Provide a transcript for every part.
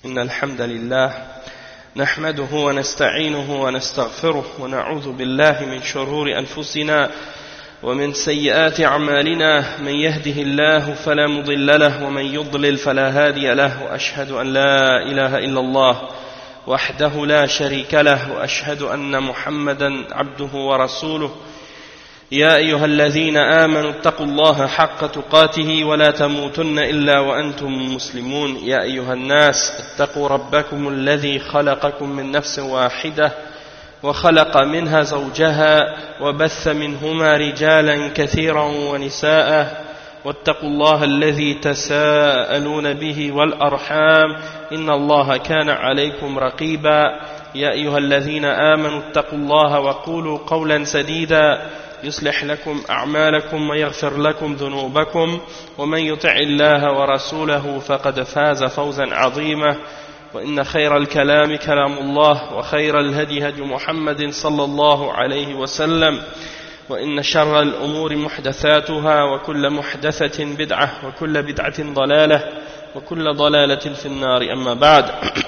إن الحمد لله نحمده ونستعينه ونستغفره ونعوذ بالله من شرور أنفسنا ومن سيئات أعمالنا من يهده الله فلا مضل له ومن يضلل فلا هادي له وأشهد أن لا إله إلا الله وحده لا شريك له وأشهد أن محمدا عبده ورسوله يا أيها الذين آمنوا اتقوا الله حق تقاته ولا تموتن إلا وأنتم مسلمون يا أيها الناس اتقوا ربكم الذي خلقكم من نفس واحدة وخلق منها زوجها وبث منهما رجالا كثيرا ونساء واتقوا الله الذي تساءلون به والأرحام إن الله كان عليكم رقيبا يا أيها الذين آمنوا اتقوا الله وقولوا قولا سديدا يصلح لكم أعمالكم ويغفر لكم ذنوبكم ومن يطع الله ورسوله فقد فاز فوزا عظيما وإن خير الكلام كلام الله وخير الهدي هدي محمد صلى الله عليه وسلم وإن شر الأمور محدثاتها وكل محدثة بدعة وكل بدعة ضلالة وكل ضلالة في النار أما بعد.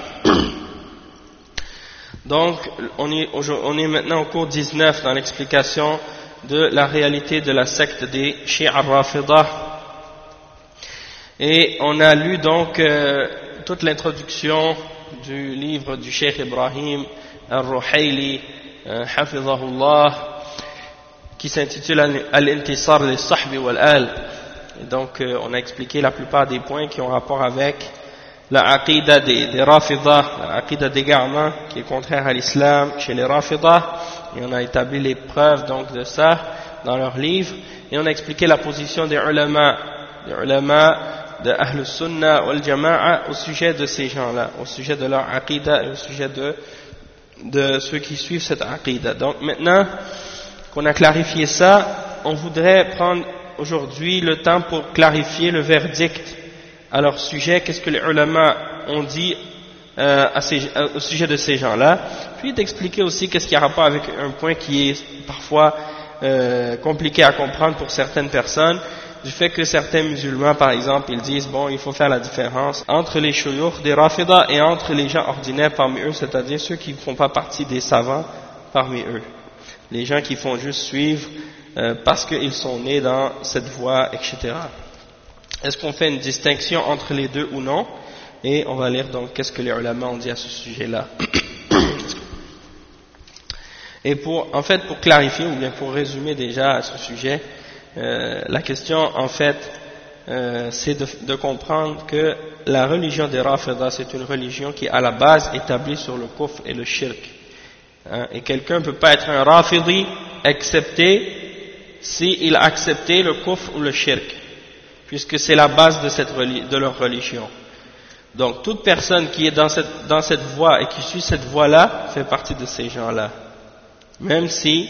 Donc on est maintenant au cours 19 dans l'explication de la réalité de la secte des Shi'a al-Rafida, et on a lu donc toute l'introduction du livre du Cheikh Ibrahim al-Ruhayli hafizahullah, qui s'intitule Al-Intisar lis-Sahbi wal-Al. Et donc on a expliqué la plupart des points qui ont rapport avec la aqida des Rafida, la aqida d'égarement qui est contraire à l'islam chez les Rafida, et on a établi les preuves donc de ça dans leurs livres, et on a expliqué la position des ulama de Ahl Sunnah wal Jama'a au sujet de ces gens-là, au sujet de leur aqida et au sujet de ceux qui suivent cette aqida. Donc maintenant qu'on a clarifié ça, on voudrait prendre aujourd'hui le temps pour clarifier le verdict à leur sujet, qu'est-ce que les ulama ont dit au sujet de ces gens-là, puis d'expliquer aussi qu'est-ce qui a rapport avec un point qui est parfois compliqué à comprendre pour certaines personnes, du fait que certains musulmans par exemple ils disent bon, il faut faire la différence entre les shuyukh des Rafida et entre les gens ordinaires parmi eux, c'est-à-dire ceux qui ne font pas partie des savants parmi eux, les gens qui font juste suivre parce qu'ils sont nés dans cette voie, etc. Est-ce qu'on fait une distinction entre les deux ou non? Et on va lire donc qu'est-ce que les ulama ont dit à ce sujet-là. Et pour clarifier, ou bien pour résumer déjà à ce sujet, la question en fait c'est de comprendre que la religion des Rafida, c'est une religion qui est à la base établie sur le kufr et le shirk, et quelqu'un ne peut pas être un Rafidi excepté s'il a accepté le kufr ou le shirk, puisque c'est la base de leur religion. Donc toute personne qui est dans cette voie et qui suit cette voie-là fait partie de ces gens-là, même si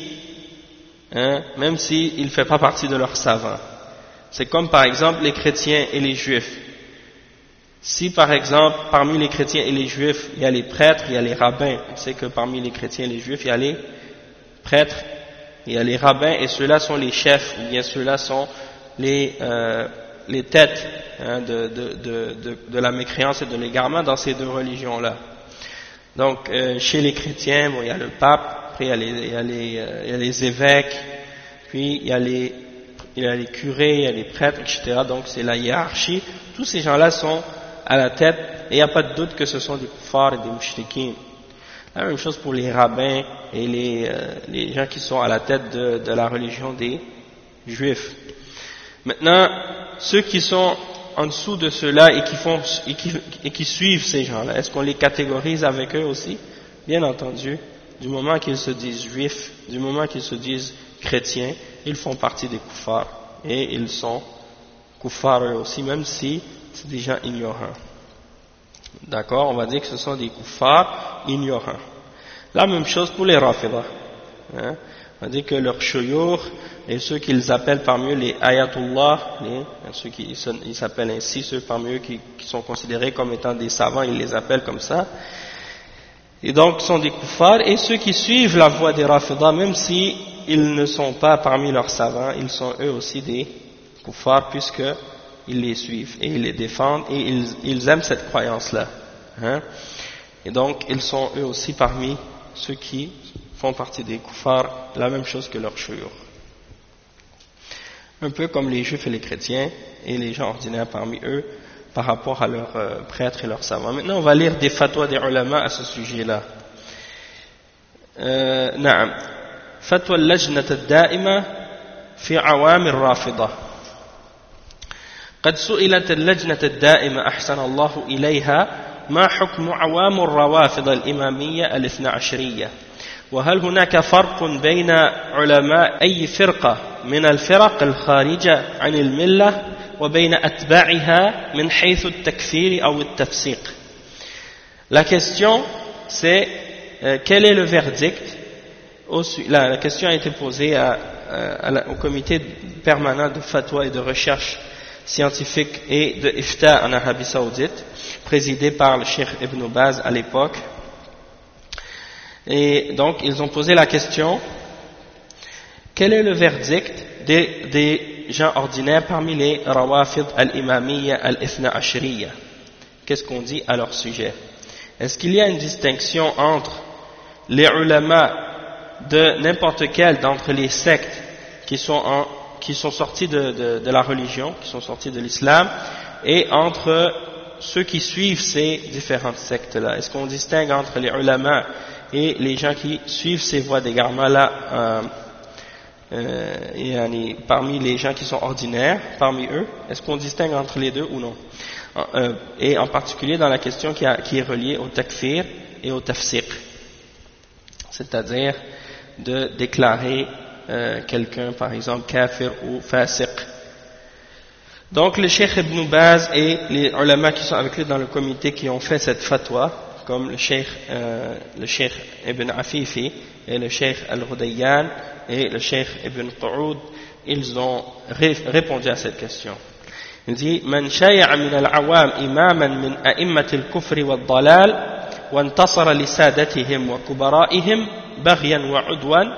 il ne fait pas partie de leurs savants. C'est comme par exemple les chrétiens et les juifs. Si par exemple parmi les chrétiens et les juifs il y a les prêtres, il y a les rabbins, on sait que parmi les chrétiens et les juifs il y a les prêtres, il y a les rabbins, et ceux-là sont les chefs, ou bien ceux-là sont les têtes de la mécréance et de l'égarement dans ces deux religions-là. Donc chez les chrétiens, bon, il y a le pape, après il y a les évêques, puis il y a les curés, il y a les prêtres, etc. Donc c'est la hiérarchie. Tous ces gens-là sont à la tête, et il n'y a pas de doute que ce sont des kuffars et des mushrikins. La même chose pour les rabbins et les gens qui sont à la tête de la religion des juifs. Maintenant, ceux qui sont en dessous de ceux-là et qui suivent ces gens-là, est-ce qu'on les catégorise avec eux aussi? Bien entendu, du moment qu'ils se disent juifs, du moment qu'ils se disent chrétiens, ils font partie des kuffars, et ils sont kuffars eux aussi, même si c'est des gens ignorants. D'accord, on va dire que ce sont des kuffars ignorants. La même chose pour les Rafida. On dit que leurs shuyukh et ceux qu'ils appellent parmi eux les ayatullah, ceux qui ils s'appellent ainsi, ceux parmi eux qui sont considérés comme étant des savants, ils les appellent comme ça, et donc sont des kuffars. Et ceux qui suivent la voie des Rafida, même si ils ne sont pas parmi leurs savants, ils sont eux aussi des kuffars, puisque ils les suivent et ils les défendent et ils aiment cette croyance là. Hein? Et donc, ils sont eux aussi parmi ceux qui font partie des kuffars, la même chose que leurs shuyukh. Un peu comme les juifs et les chrétiens et les gens ordinaires parmi eux par rapport à leurs prêtres et leurs savants. Maintenant, on va lire des fatwas des ulama à ce sujet-là. نعم فتوى اللجنة الدائمة في عوام الرافضة. قد سئلت اللجنة الدائمة أحسن الله إليها ما حكم عوام الروافض الإمامية الاثنى عشرية، وهل هناك فرق بين علماء أي فرقة من الفرق الخارجة عن الملة وبين أتباعها من حيث التكفير أو التفسيق. La question c'est quel est le verdict? La question a été posée au comité permanent de fatwa et de recherche scientifique et de ifta en Arabie Saoudite, présidé par le Cheikh Ibn Baz à l'époque. Et donc ils ont posé la question: quel est le verdict des gens ordinaires parmi les rawafid al-imamiyya al-ithna ashriya? Qu'est-ce qu'on dit à leur sujet? Est-ce qu'il y a une distinction entre les ulama de n'importe quel d'entre les sectes qui sont sortis de la religion, qui sont sortis de l'islam, et entre ceux qui suivent ces différentes sectes-là? Est-ce qu'on distingue entre les ulama et les gens qui suivent ces voies d'égarement-là parmi les gens qui sont ordinaires, parmi eux? Est-ce qu'on distingue entre les deux ou non? Et en particulier dans la question qui est reliée au takfir et au tafsiq, c'est-à-dire de déclarer quelqu'un par exemple kafir ou fasiq. Donc le Cheikh Ibn Baz et les ulama qui sont avec lui dans le comité qui ont fait cette fatwa, comme le Cheikh Ibn Afifi et le Cheikh Al-Hudayyan et le Cheikh Ibn Qu'oud, ils ont répondu à cette question. Il dit: من شايع من العوام إماما من أئمة الكفر والضلال وانتصر لسادتهم وكبرائهم بغيا وعدوان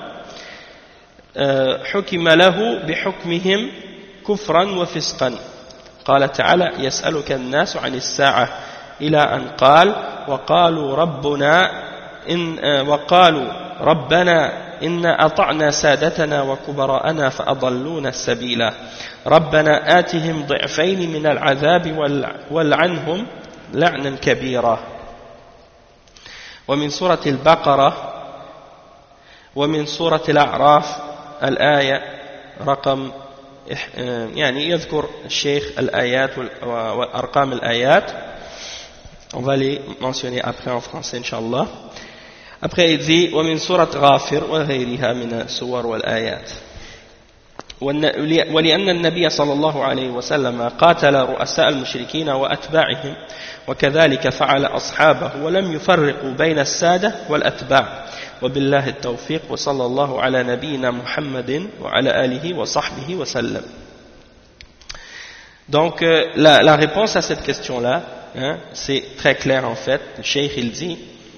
حكم له بحكمهم كفرا وفسقا. قال تعالى: يسألك الناس عن الساعة إلى أن قال وقالوا ربنا إنا أطعنا سادتنا وكبراءنا فأضلونا السبيلا ربنا آتهم ضعفين من العذاب والعنهم لعنا كبيرا. ومن سورة البقرة ومن سورة الأعراف الآية رقم يعني يذكر الشيخ الآيات وأرقام الآيات. On va les mentionner après en français, Inch'Allah. Après, il dit: ومن سورة غافر وغيرها من السور والآيات. ولأن النبي صلى الله عليه وسلم قاتل رؤساء المشركين وأتباعهم وكذلك فعل أصحابه ولم يفرقوا بين السادة والأتباع وبالله التوفيق وصلى الله على نبينا محمد وعلى آله وصحبه وسلم. Donc la réponse à cette question-là, c'est très clair en fait. Le cheikh il dit: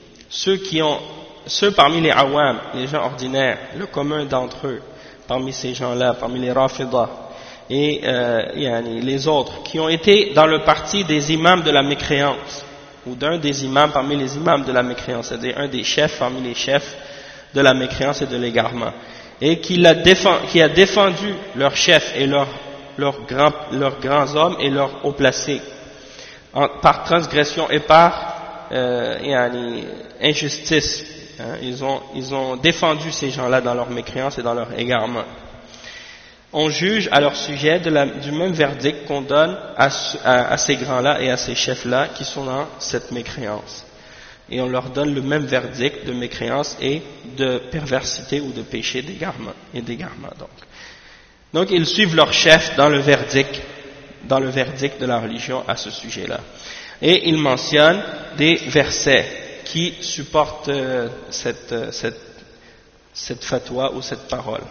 ceux parmi les awam, les gens ordinaires, le commun d'entre eux, parmi ces gens-là, parmi les rafidah et les autres qui ont été dans le parti des imams de la mécréance, ou d'un des imams parmi les imams de la mécréance, c'est-à-dire un des chefs parmi les chefs de la mécréance et de l'égarement, et qui a défendu leurs chefs et leurs grands hommes et leurs hauts placés par transgression et par injustice. Ils ont défendu ces gens-là dans leur mécréance et dans leur égarement. On juge à leur sujet du même verdict qu'on donne à ces grands-là et à ces chefs-là qui sont dans cette mécréance. Et on leur donne le même verdict de mécréance et de perversité ou de péché d'égarement. Donc ils suivent leur chef dans le verdict de la religion à ce sujet-là. Et ils mentionnent des versets qui supportent cette fatwa ou cette parole.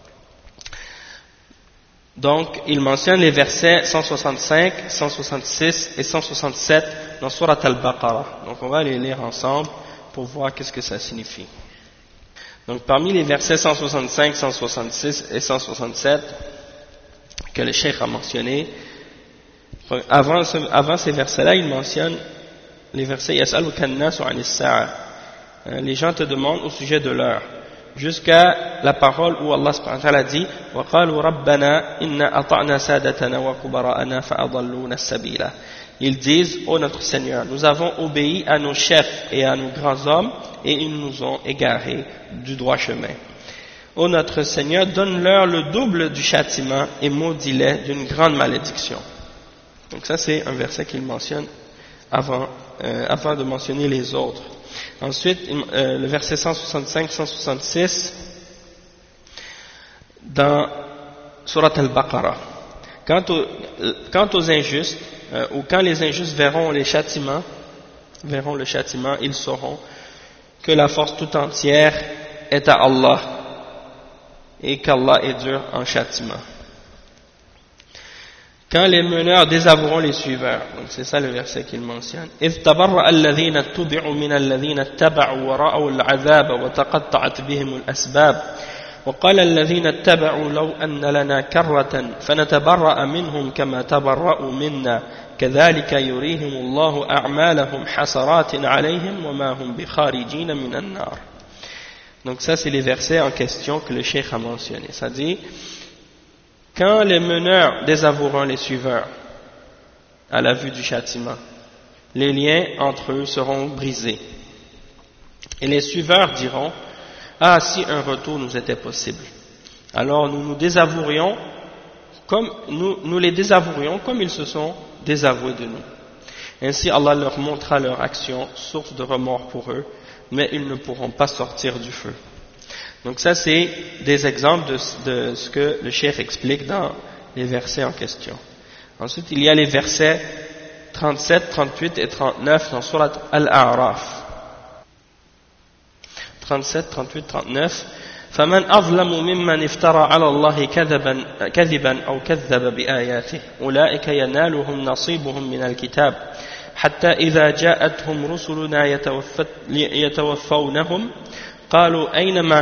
Donc, il mentionne les versets 165, 166 et 167 dans Surat Al-Baqarah. Donc, on va les lire ensemble pour voir qu'est-ce que ça signifie. Donc, parmi les versets 165, 166 et 167 que le cheikh a mentionné, avant ces versets-là, il mentionne les versets Yas'aluka an-nasu 'ani as-sa'a, les gens te demandent au sujet de l'heure, jusqu'à la parole où Allah subhanahu wa ta'ala dit wa qalu rabbana inna ata'na sadatana wa kubara'ana fa'adalluna as-sabila. Ils disent, ô notre Seigneur, nous avons obéi à nos chefs et à nos grands hommes et ils nous ont égarés du droit chemin. Ô notre Seigneur, donne-leur le double du châtiment et maudis-les d'une grande malédiction. Donc ça c'est un verset qu'il mentionne avant de mentionner les autres. Ensuite, le verset 165-166 dans Surat Al-Baqarah. Quant aux injustes, ou quand les injustes verront le châtiment, ils sauront que la force tout entière est à Allah et qu'Allah est dur en châtiment. Quand les meneurs désavoueront les suiveurs, donc c'est ça le verset qu'il mentionne. إذ تبرأ الذين اتبعوا من الذين اتبعوا ورأوا العذاب وتقطعت بهم الأسباب وقال الذين اتبعوا لو أن لنا كرة فنتبرأ منهم كما تبرأوا منا كذلك يريهم الله أعمالهم حسرات عليهم وما هم بخارجين من النار. Donc ça c'est les versets en question que le cheikh a mentionné. Ça dit, quand les meneurs désavoueront les suiveurs à la vue du châtiment, les liens entre eux seront brisés. Et les suiveurs diront, ah, si un retour nous était possible, alors nous désavouerions comme nous les désavouerions comme ils se sont désavoués de nous. Ainsi Allah leur montrera leur action, source de remords pour eux, mais ils ne pourront pas sortir du feu. Donc ça c'est des exemples de ce que le cheikh explique dans les versets en question. Ensuite il y a les versets 37, 38 et 39 dans Surat Al-A'raf. 37, 38, 39. فمن أظلم ممن افترى على الله كذبا أو كذب بآياته أولئك ينالهم نصيبهم من الكتاب حتى إذا جاءتهم رسلنا يتوفونهم قالوا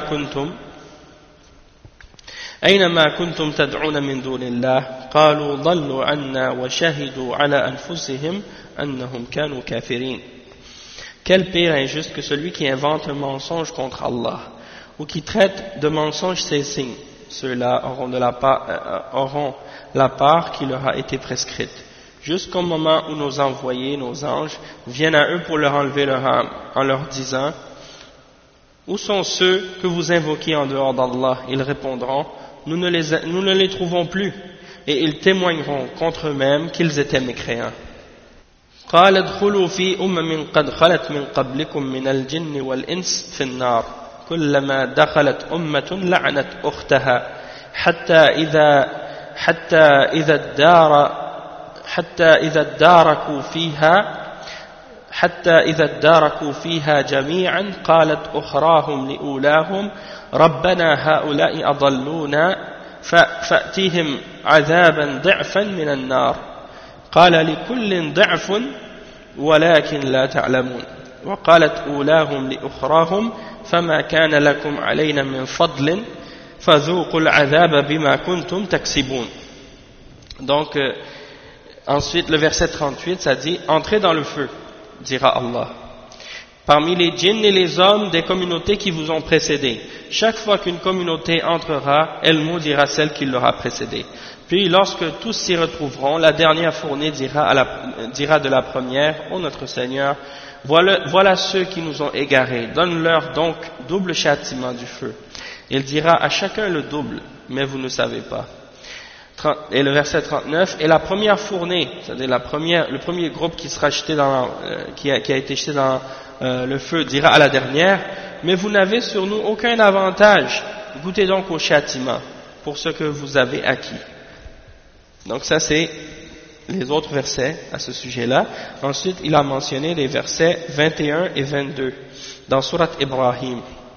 أين ما كنتم تدعون من دون الله قالوا ضلوا عنا وشهدوا على أنفسهم أنهم كانوا كافرين. Quel pire injuste que celui qui invente un mensonge contre Allah ou qui traite de mensonge ses signes. Ceux-là auront la part qui leur a été prescrite, jusqu'au moment où nos envoyés, nos anges, viennent à eux pour leur enlever leur âme, en leur disant, où sont ceux que vous invoquez en dehors d'Allah? Ils répondront, nous ne les trouvons plus, et ils témoigneront contre eux-mêmes qu'ils étaient mécréants. قال ادخلوا في قد خلت من قبلكم من الجن والإنس في النار كلما دخلت أمة لعنت أختها حتى إذا اداركوا فيها جميعا قالت أخراهم لأولاهم ربنا هؤلاء أضلونا فأتيهم عذابا ضعفا من النار قال لكل ضعف ولكن لا تعلمون وقالت أولاهم لأخراهم فما كان لكم علينا من فضل فذوقوا العذاب بما كنتم تكسبون. Donc ensuite le verset 38 ça dit, entrez dans le feu, dira Allah, parmi les djinns et les hommes des communautés qui vous ont précédés. Chaque fois qu'une communauté entrera, elle maudira celle qui l'aura précédée. Puis lorsque tous s'y retrouveront, la dernière fournée dira de la première, ô notre Seigneur, voilà ceux qui nous ont égarés, donne-leur donc double châtiment du feu. Il dira à chacun le double, mais vous ne savez pas. Et le verset 39, et la première fournée, c'est-à-dire le premier groupe qui sera jeté qui a été jeté dans le feu, dira à la dernière, mais vous n'avez sur nous aucun avantage, goûtez donc au châtiment pour ce que vous avez acquis. Donc ça c'est les autres versets à ce sujet-là. Ensuite il a mentionné les versets 21 et 22 dans Surat Ibrahim.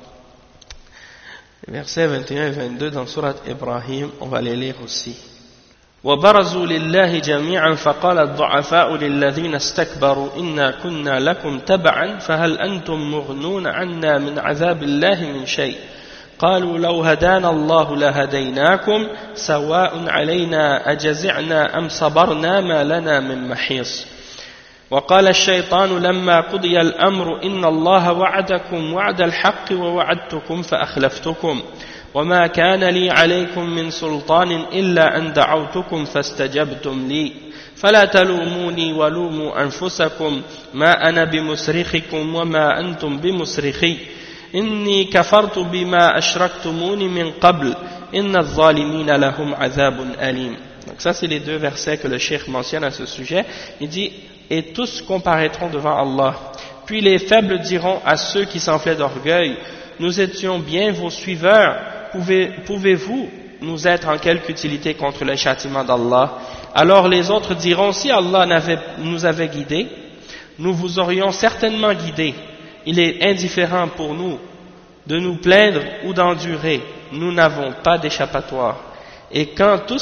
Les versets 21 et 22 dans Surat Ibrahim, on va les lire aussi. وبرزوا لله جميعا فقال الضعفاء للذين استكبروا إنا كنا لكم تبعا فهل أنتم مغنون عنا من عذاب الله من شيء قالوا لو هدانا الله لهديناكم سواء علينا أجزعنا أم صبرنا ما لنا من محيص. وقال الشيطان لما قضي الأمر إن الله وعدكم وعد الحق ووعدتكم فأخلفتكم وما كان لي عليكم من سلطان إلا أن دعوتكم فاستجبتم لي فلا تلوموني ولوموا أنفسكم ما أنا بمصرخكم وما أنتم بمصرخي إني كفرت بما أشركتمون من قبل إن الظالمين لهم عذاب أليم. Donc ça c'est les deux versets que le cheikh mentionne à ce sujet. Il dit et tous comparaîtront devant Allah. Puis les faibles diront à ceux qui s'enflaient d'orgueil, nous étions bien vos suiveurs, pouvez-vous nous être en quelque utilité contre le châtiment d'Allah? Alors les autres diront, si Allah nous avait guidés, nous vous aurions certainement guidés. Il est indifférent pour nous de nous plaindre ou d'endurer, nous n'avons pas d'échappatoire. Et quand tout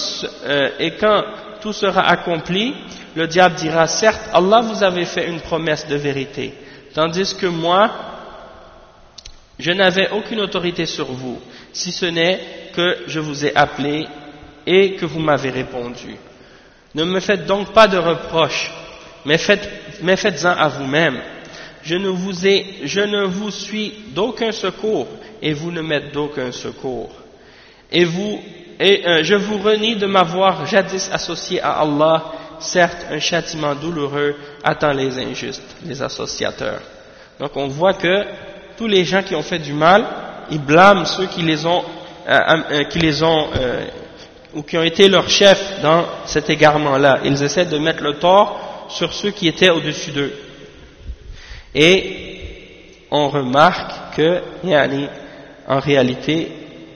sera accompli, le diable dira, certes, Allah vous avait fait une promesse de vérité, tandis que moi, je n'avais aucune autorité sur vous, si ce n'est que je vous ai appelé et que vous m'avez répondu. Ne me faites donc pas de reproches, mais faites-en à vous-même. Je ne vous suis d'aucun secours, et vous ne m'êtes d'aucun secours. Je vous renie de m'avoir jadis associé à Allah. Certes, un châtiment douloureux attend les injustes, les associateurs. Donc on voit que tous les gens qui ont fait du mal, ils blâment ceux qui les ont ou qui ont été leurs chefs dans cet égarement-là. Ils essaient de mettre le tort sur ceux qui étaient au-dessus d'eux. Et on remarque que, en réalité,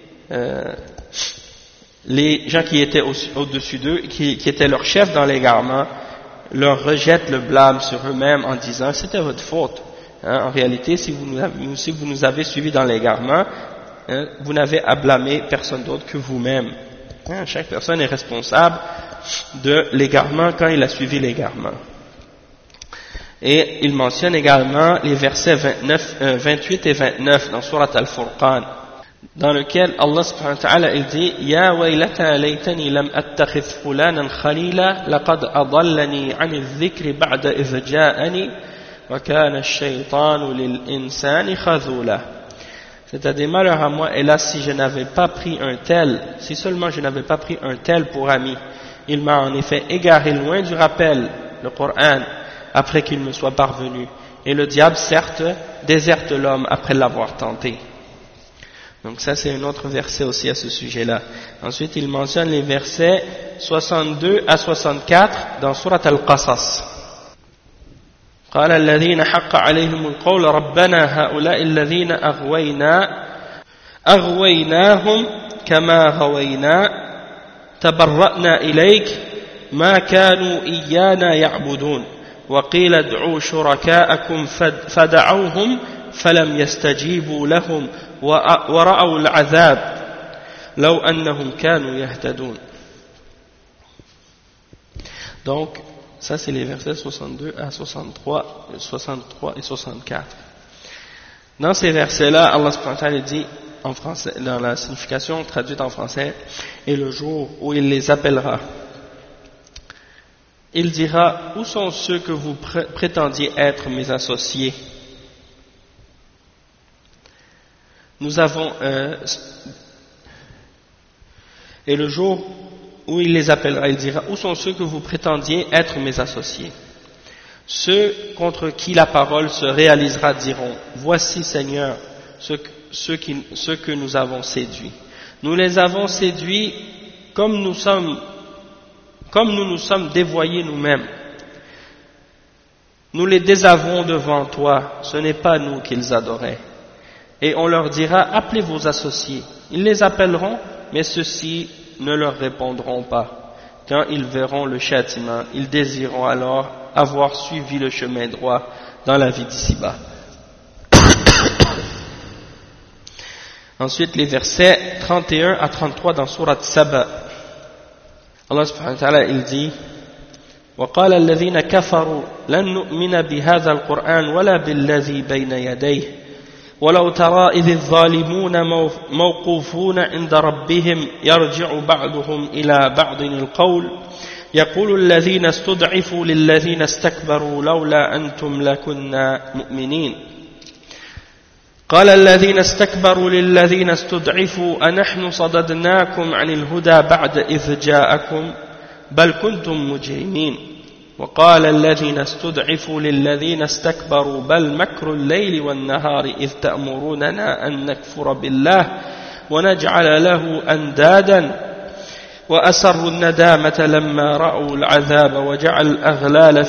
les gens qui étaient au-dessus d'eux, qui étaient leurs chefs dans l'égarement, leur rejettent le blâme sur eux-mêmes en disant c'était votre faute. En réalité, si vous nous avez suivis dans l'égarement, vous n'avez à blâmer personne d'autre que vous-même. Chaque personne est responsable de l'égarement quand il a suivi l'égarement. Et il mentionne également les versets 28 et 29 dans Surat Al-Furqan, dans lequel Allah subhanahu wa ta'ala il dit Ya waylata laytani lam attakhidh fulanan khalila laqad adallani 'ani adh-dhikri ba'da idh ja'ani wa kana ash-shaytanu lil-insani khadhula. C'est-à-dire, malheur à moi, hélas, si seulement je n'avais pas pris un tel pour ami. Il m'a en effet égaré loin du rappel, le Coran, après qu'il me soit parvenu. Et le diable, certes, déserte l'homme après l'avoir tenté. Donc ça, c'est un autre verset aussi à ce sujet-là. Ensuite, il mentionne les versets 62 à 64 dans Surat Al-Qasas. قال الذين حق عليهم القول ربنا هؤلاء الذين أغويناهم كما غوينا تبرأنا إليك ما كانوا إيانا يعبدون وقيل ادعوا شركاءكم فدعوهم فلم يستجيبوا لهم ورأوا العذاب لو أنهم كانوا يهتدون. Donc ça c'est les versets 62 à 63 et 64. Dans ces versets-là, Allah subhanahu wa ta'ala dit en français, dans la signification traduite en français, et le jour où il les appellera, il dira, où sont ceux que vous prétendiez être mes associés? Nous avons et le jour où il les appellera, il dira, où sont ceux que vous prétendiez être mes associés? Ceux contre qui la parole se réalisera diront, voici Seigneur ceux que nous avons séduits. Nous les avons séduits comme nous nous sommes dévoyés nous-mêmes. Nous les désavouons devant toi, ce n'est pas nous qu'ils adoraient. Et on leur dira, appelez vos associés. Ils les appelleront, mais ceux-ci ne leur répondront pas. Quand ils verront le châtiment, ils désireront alors avoir suivi le chemin droit dans la vie d'ici-bas. Ensuite, les versets 31 à 33 dans Surat Saba. Allah subhanahu wa ta'ala, il dit وَقَالَ الَّذِينَ كَفَرُوا لَن نُؤْمِنَ بِهَذَا الْقُرْآنِ وَلَا بِالَّذِي بَيْنَ يَدَيْهِ ولو ترى إذ الظالمون موقوفون عند ربهم يرجع بعضهم إلى بعض القول يقول الذين استضعفوا للذين استكبروا لولا أنتم لكنا مؤمنين قال الذين استكبروا للذين استضعفوا أنحن صددناكم عن الهدى بعد إذ جاءكم بل كنتم مجرمين وقال الذين استضعفوا للذين استكبروا بل مكر الليل والنهار إذ تأمروننا أن نكفر بالله ونجعل له أندادا وأسروا الندامة لما رأوا العذاب وجعل الأغلال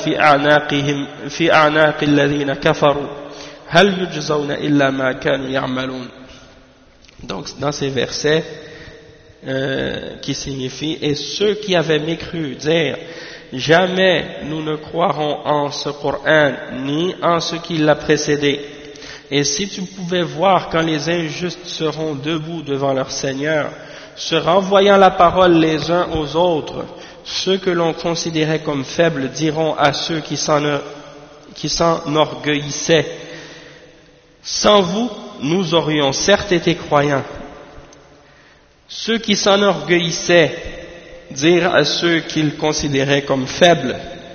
في أعناق الذين كفروا هل يجزون إلا ما كانوا يعملون. Donc dans ces versets qui signifient et ceux qui avaient mécru dire jamais nous ne croirons en ce Coran ni en ce qui l'a précédé. Et si tu pouvais voir quand les injustes seront debout devant leur Seigneur, se renvoyant la parole les uns aux autres, ceux que l'on considérait comme faibles diront à ceux qui s'enorgueillissaient, sans vous, nous aurions certes été croyants. Ceux qui s'enorgueillissaient dirent à ceux qu'ils considéraient comme faibles,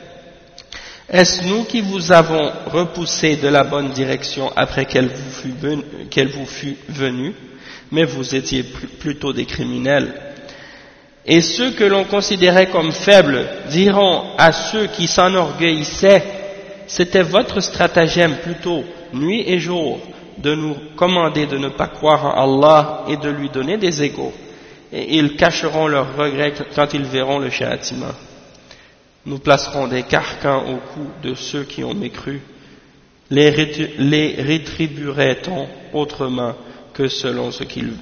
est-ce nous qui vous avons repoussé de la bonne direction après qu'elle vous fût venue, mais vous étiez plutôt des criminels. Et ceux que l'on considérait comme faibles diront à ceux qui s'enorgueillissaient, c'était votre stratagème plutôt nuit et jour de nous commander de ne pas croire en Allah et de lui donner des égaux. Et ils cacheront leurs regrets quand ils verront le châtiment. Nous placerons des carcans au cou de ceux qui ont mécru. Les rétribuerait-on autrement que selon ce qu'ils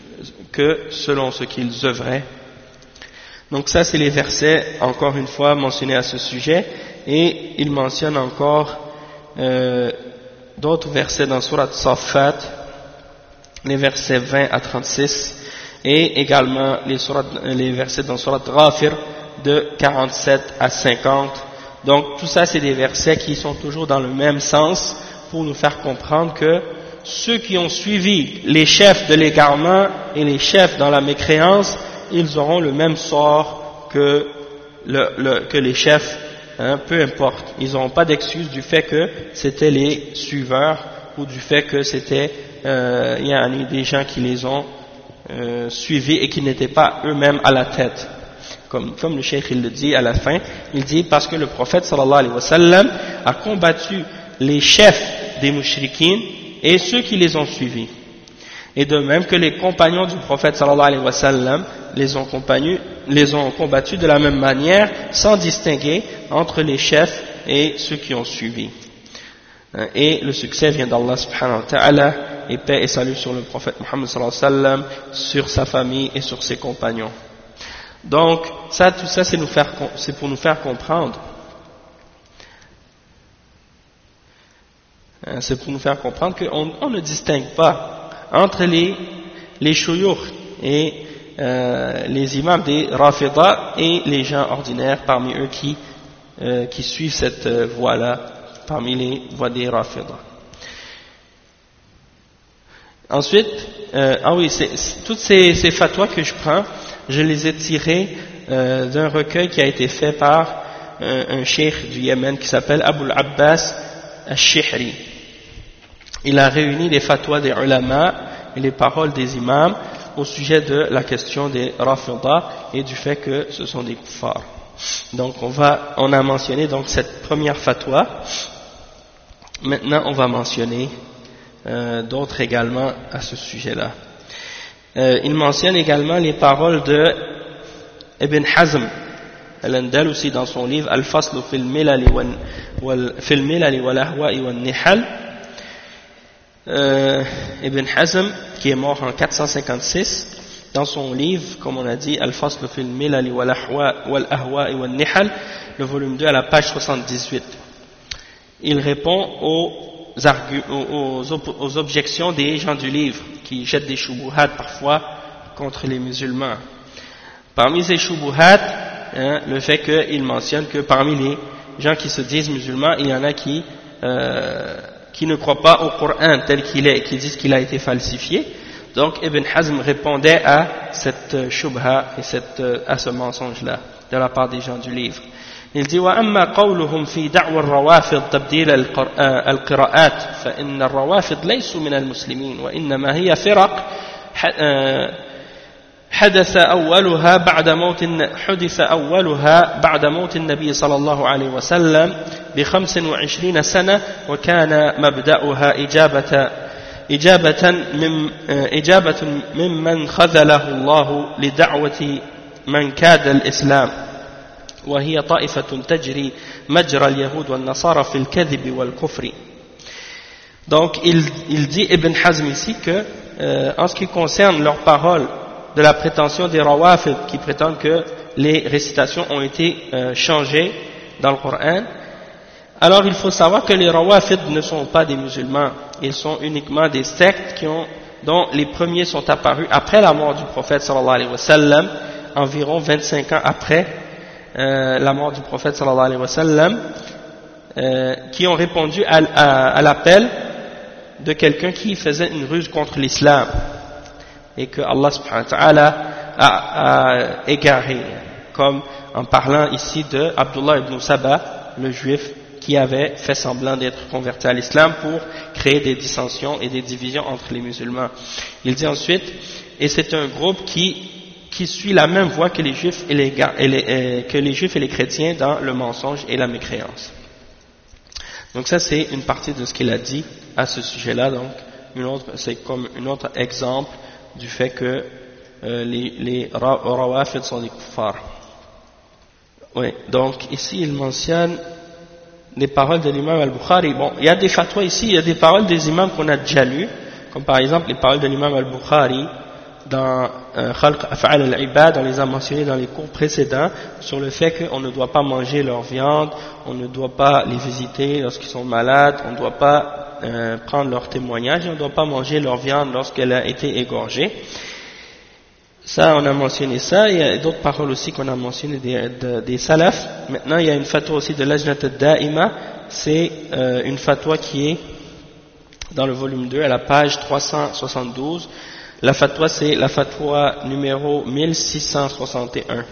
œuvraient. Donc ça c'est les versets encore une fois mentionnés à ce sujet, et il mentionne encore d'autres versets dans Surat Saffat, les versets 20 à 36, et également les versets dans Surat Ghafir de 47 à 50. Donc tout ça c'est des versets qui sont toujours dans le même sens pour nous faire comprendre que ceux qui ont suivi les chefs de l'égarement et les chefs dans la mécréance, ils auront le même sort que les chefs, hein, peu importe. Ils n'auront pas d'excuse du fait que c'était les suiveurs ou du fait que c'était des gens qui les ont suivis et qui n'étaient pas eux-mêmes à la tête. Comme le cheikh il le dit à la fin, il dit parce que le prophète sallallahu alayhi wa sallam a combattu les chefs des mushrikines et ceux qui les ont suivis. Et de même que les compagnons du prophète sallallahu alayhi wa sallam les ont combattus de la même manière, sans distinguer entre les chefs et ceux qui ont suivi. Et le succès vient d'Allah subhanahu wa ta'ala, et paix et salut sur le prophète Muhammad sallallahu alayhi wa sallam, sur sa famille et sur ses compagnons. Donc, tout ça c'est pour nous faire comprendre. C'est pour nous faire comprendre qu'on ne distingue pas entre les shuyukh et les imams des Rafida et les gens ordinaires parmi eux qui suivent cette voie-là, parmi les voies des Rafida. Ensuite, toutes ces fatwas que je prends, je les ai tirées d'un recueil qui a été fait par un cheikh du Yémen qui s'appelle Abul Abbas al-Shihri. Il a réuni les fatwas des ulama et les paroles des imams au sujet de la question des Rafida et du fait que ce sont des kuffars. Donc on a mentionné donc cette première fatwa. Maintenant on va mentionner d'autres également à ce sujet-là. Il mentionne également les paroles de Ibn Hazm al-Andalusi dans son livre Al-Fasl fil Milal wal Ahwa'i wal Nihal. Ibn Hazm, qui est mort en 456, dans son livre, comme on a dit, Al-Fasl fil Milal wal Ahwa'i wal Nihal, le volume 2 à la page 78. Il répond aux objections des gens du livre qui jettent des shubuhat parfois contre les musulmans. Parmi ces shubuhat, le fait qu'il mentionne que parmi les gens qui se disent musulmans, il y en a qui ne croient pas au Coran tel qu'il est et qui disent qu'il a été falsifié. Donc Ibn Hazm répondait à cette shubha et à ce mensonge-là. de la part des gens du livre. Il dit وأما قولهم في دعوى الروافض تبديل القراءات فإن الروافض ليسوا من المسلمين وإنما هي فرق حدث أولها بعد موت النبي صلى الله عليه وسلم ب25 سنة وكان مبدأها إجابة ممن خذله الله لدعوة من كاد الإسلام وهي طائفة تجري مجرى اليهود والنصارى في الكذب والكفر. Donc il dit Ibn Hazm ici que en ce qui concerne leurs paroles de la prétention des Rawafid qui prétendent que les récitations ont été changées dans le Coran, alors il faut savoir que les Rawafid ne sont pas des musulmans, ils sont uniquement des sectes dont les premiers sont apparus après la mort du prophète sallallahu alayhi wa sallam, environ 25 ans après la mort du prophète sallallahu alayhi wa sallam, qui ont répondu à l'appel de quelqu'un qui faisait une ruse contre l'islam et que Allah subhanahu wa ta'ala a égaré, comme en parlant ici de Abdullah ibn Saba, le juif qui avait fait semblant d'être converti à l'islam pour créer des dissensions et des divisions entre les musulmans. Il dit ensuite, et c'est un groupe qui suit la même voie que les juifs et les chrétiens dans le mensonge et la mécréance. Donc ça c'est une partie de ce qu'il a dit à ce sujet-là. Donc c'est comme un autre exemple du fait que les Rawafid sont des kuffars. Oui, donc ici il mentionne des paroles de l'imam al-Bukhari. Bon, il y a des fatwas ici, il y a des paroles des imams qu'on a déjà lues, comme par exemple les paroles de l'imam al-Bukhari dans Khalq Af'al al-Ibad, on les a mentionnées dans les cours précédents, sur le fait qu'on ne doit pas manger leur viande, on ne doit pas les visiter lorsqu'ils sont malades, on ne doit pas prendre leur témoignage, on ne doit pas manger leur viande lorsqu'elle a été égorgée. Ça, on a mentionné ça. Il y a d'autres paroles aussi qu'on a mentionnées des salafs. Maintenant, il y a une fatwa aussi de Lajnat al-Da'ima. C'est une fatwa qui est dans le volume 2, à la page 372. La fatwa, c'est la fatwa numéro 1661.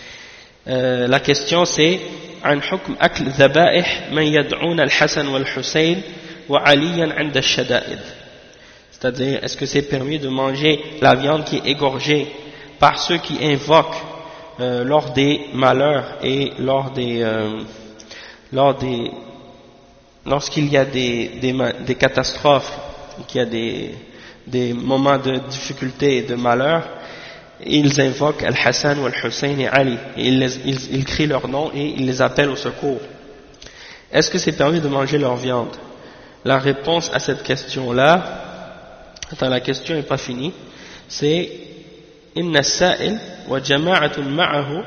La question, c'est عن حكم أكل ذبائح من يدعون الحسن والحسين وعليا عند الشدائد. C'est-à-dire, est-ce que c'est permis de manger la viande qui est égorgée par ceux qui invoquent lors des malheurs et lorsqu'il y a des catastrophes, qu'il y a des moments de difficulté et de malheur, ils invoquent Al-Hassan ou Al-Hussein et Ali, et ils crient leur nom et ils les appellent au secours. Est-ce que c'est permis de manger leur viande? La réponse à cette question-là, attends, la question n'est pas finie, c'est إن السائل وجماعة معه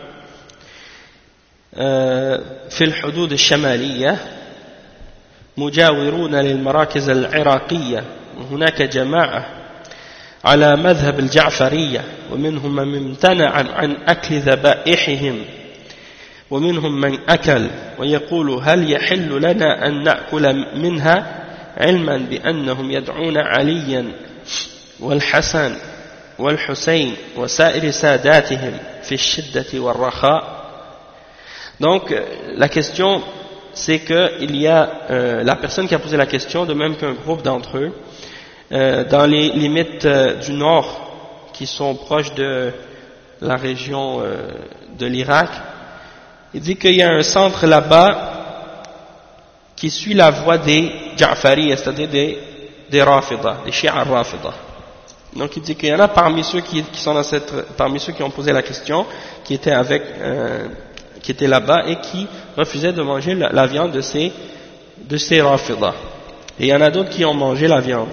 في الحدود الشمالية مجاورون للمراكز العراقية وهناك جماعة على مذهب الجعفرية ومنهم من امتنع عن أكل ذبائحهم ومنهم من أكل ويقول هل يحل لنا أن نأكل منها علما بأنهم يدعون عليا والحسن والحسين وسائر ساداتهم في الشدة والرخاء. Donc la question c'est que il y a la personne qui a posé la question, de même qu'un groupe d'entre eux dans les limites du nord qui sont proches de la région de l'Irak, il dit qu'il y a un centre là-bas qui suit la voie des Ja'fari, c'est-à-dire des Rafida, des Shia Rafida. Donc il dit qu'il y en a parmi ceux qui sont parmi ceux qui ont posé la question, qui étaient là-bas et qui refusaient de manger la viande de ces Rafida. Et il y en a d'autres qui ont mangé la viande.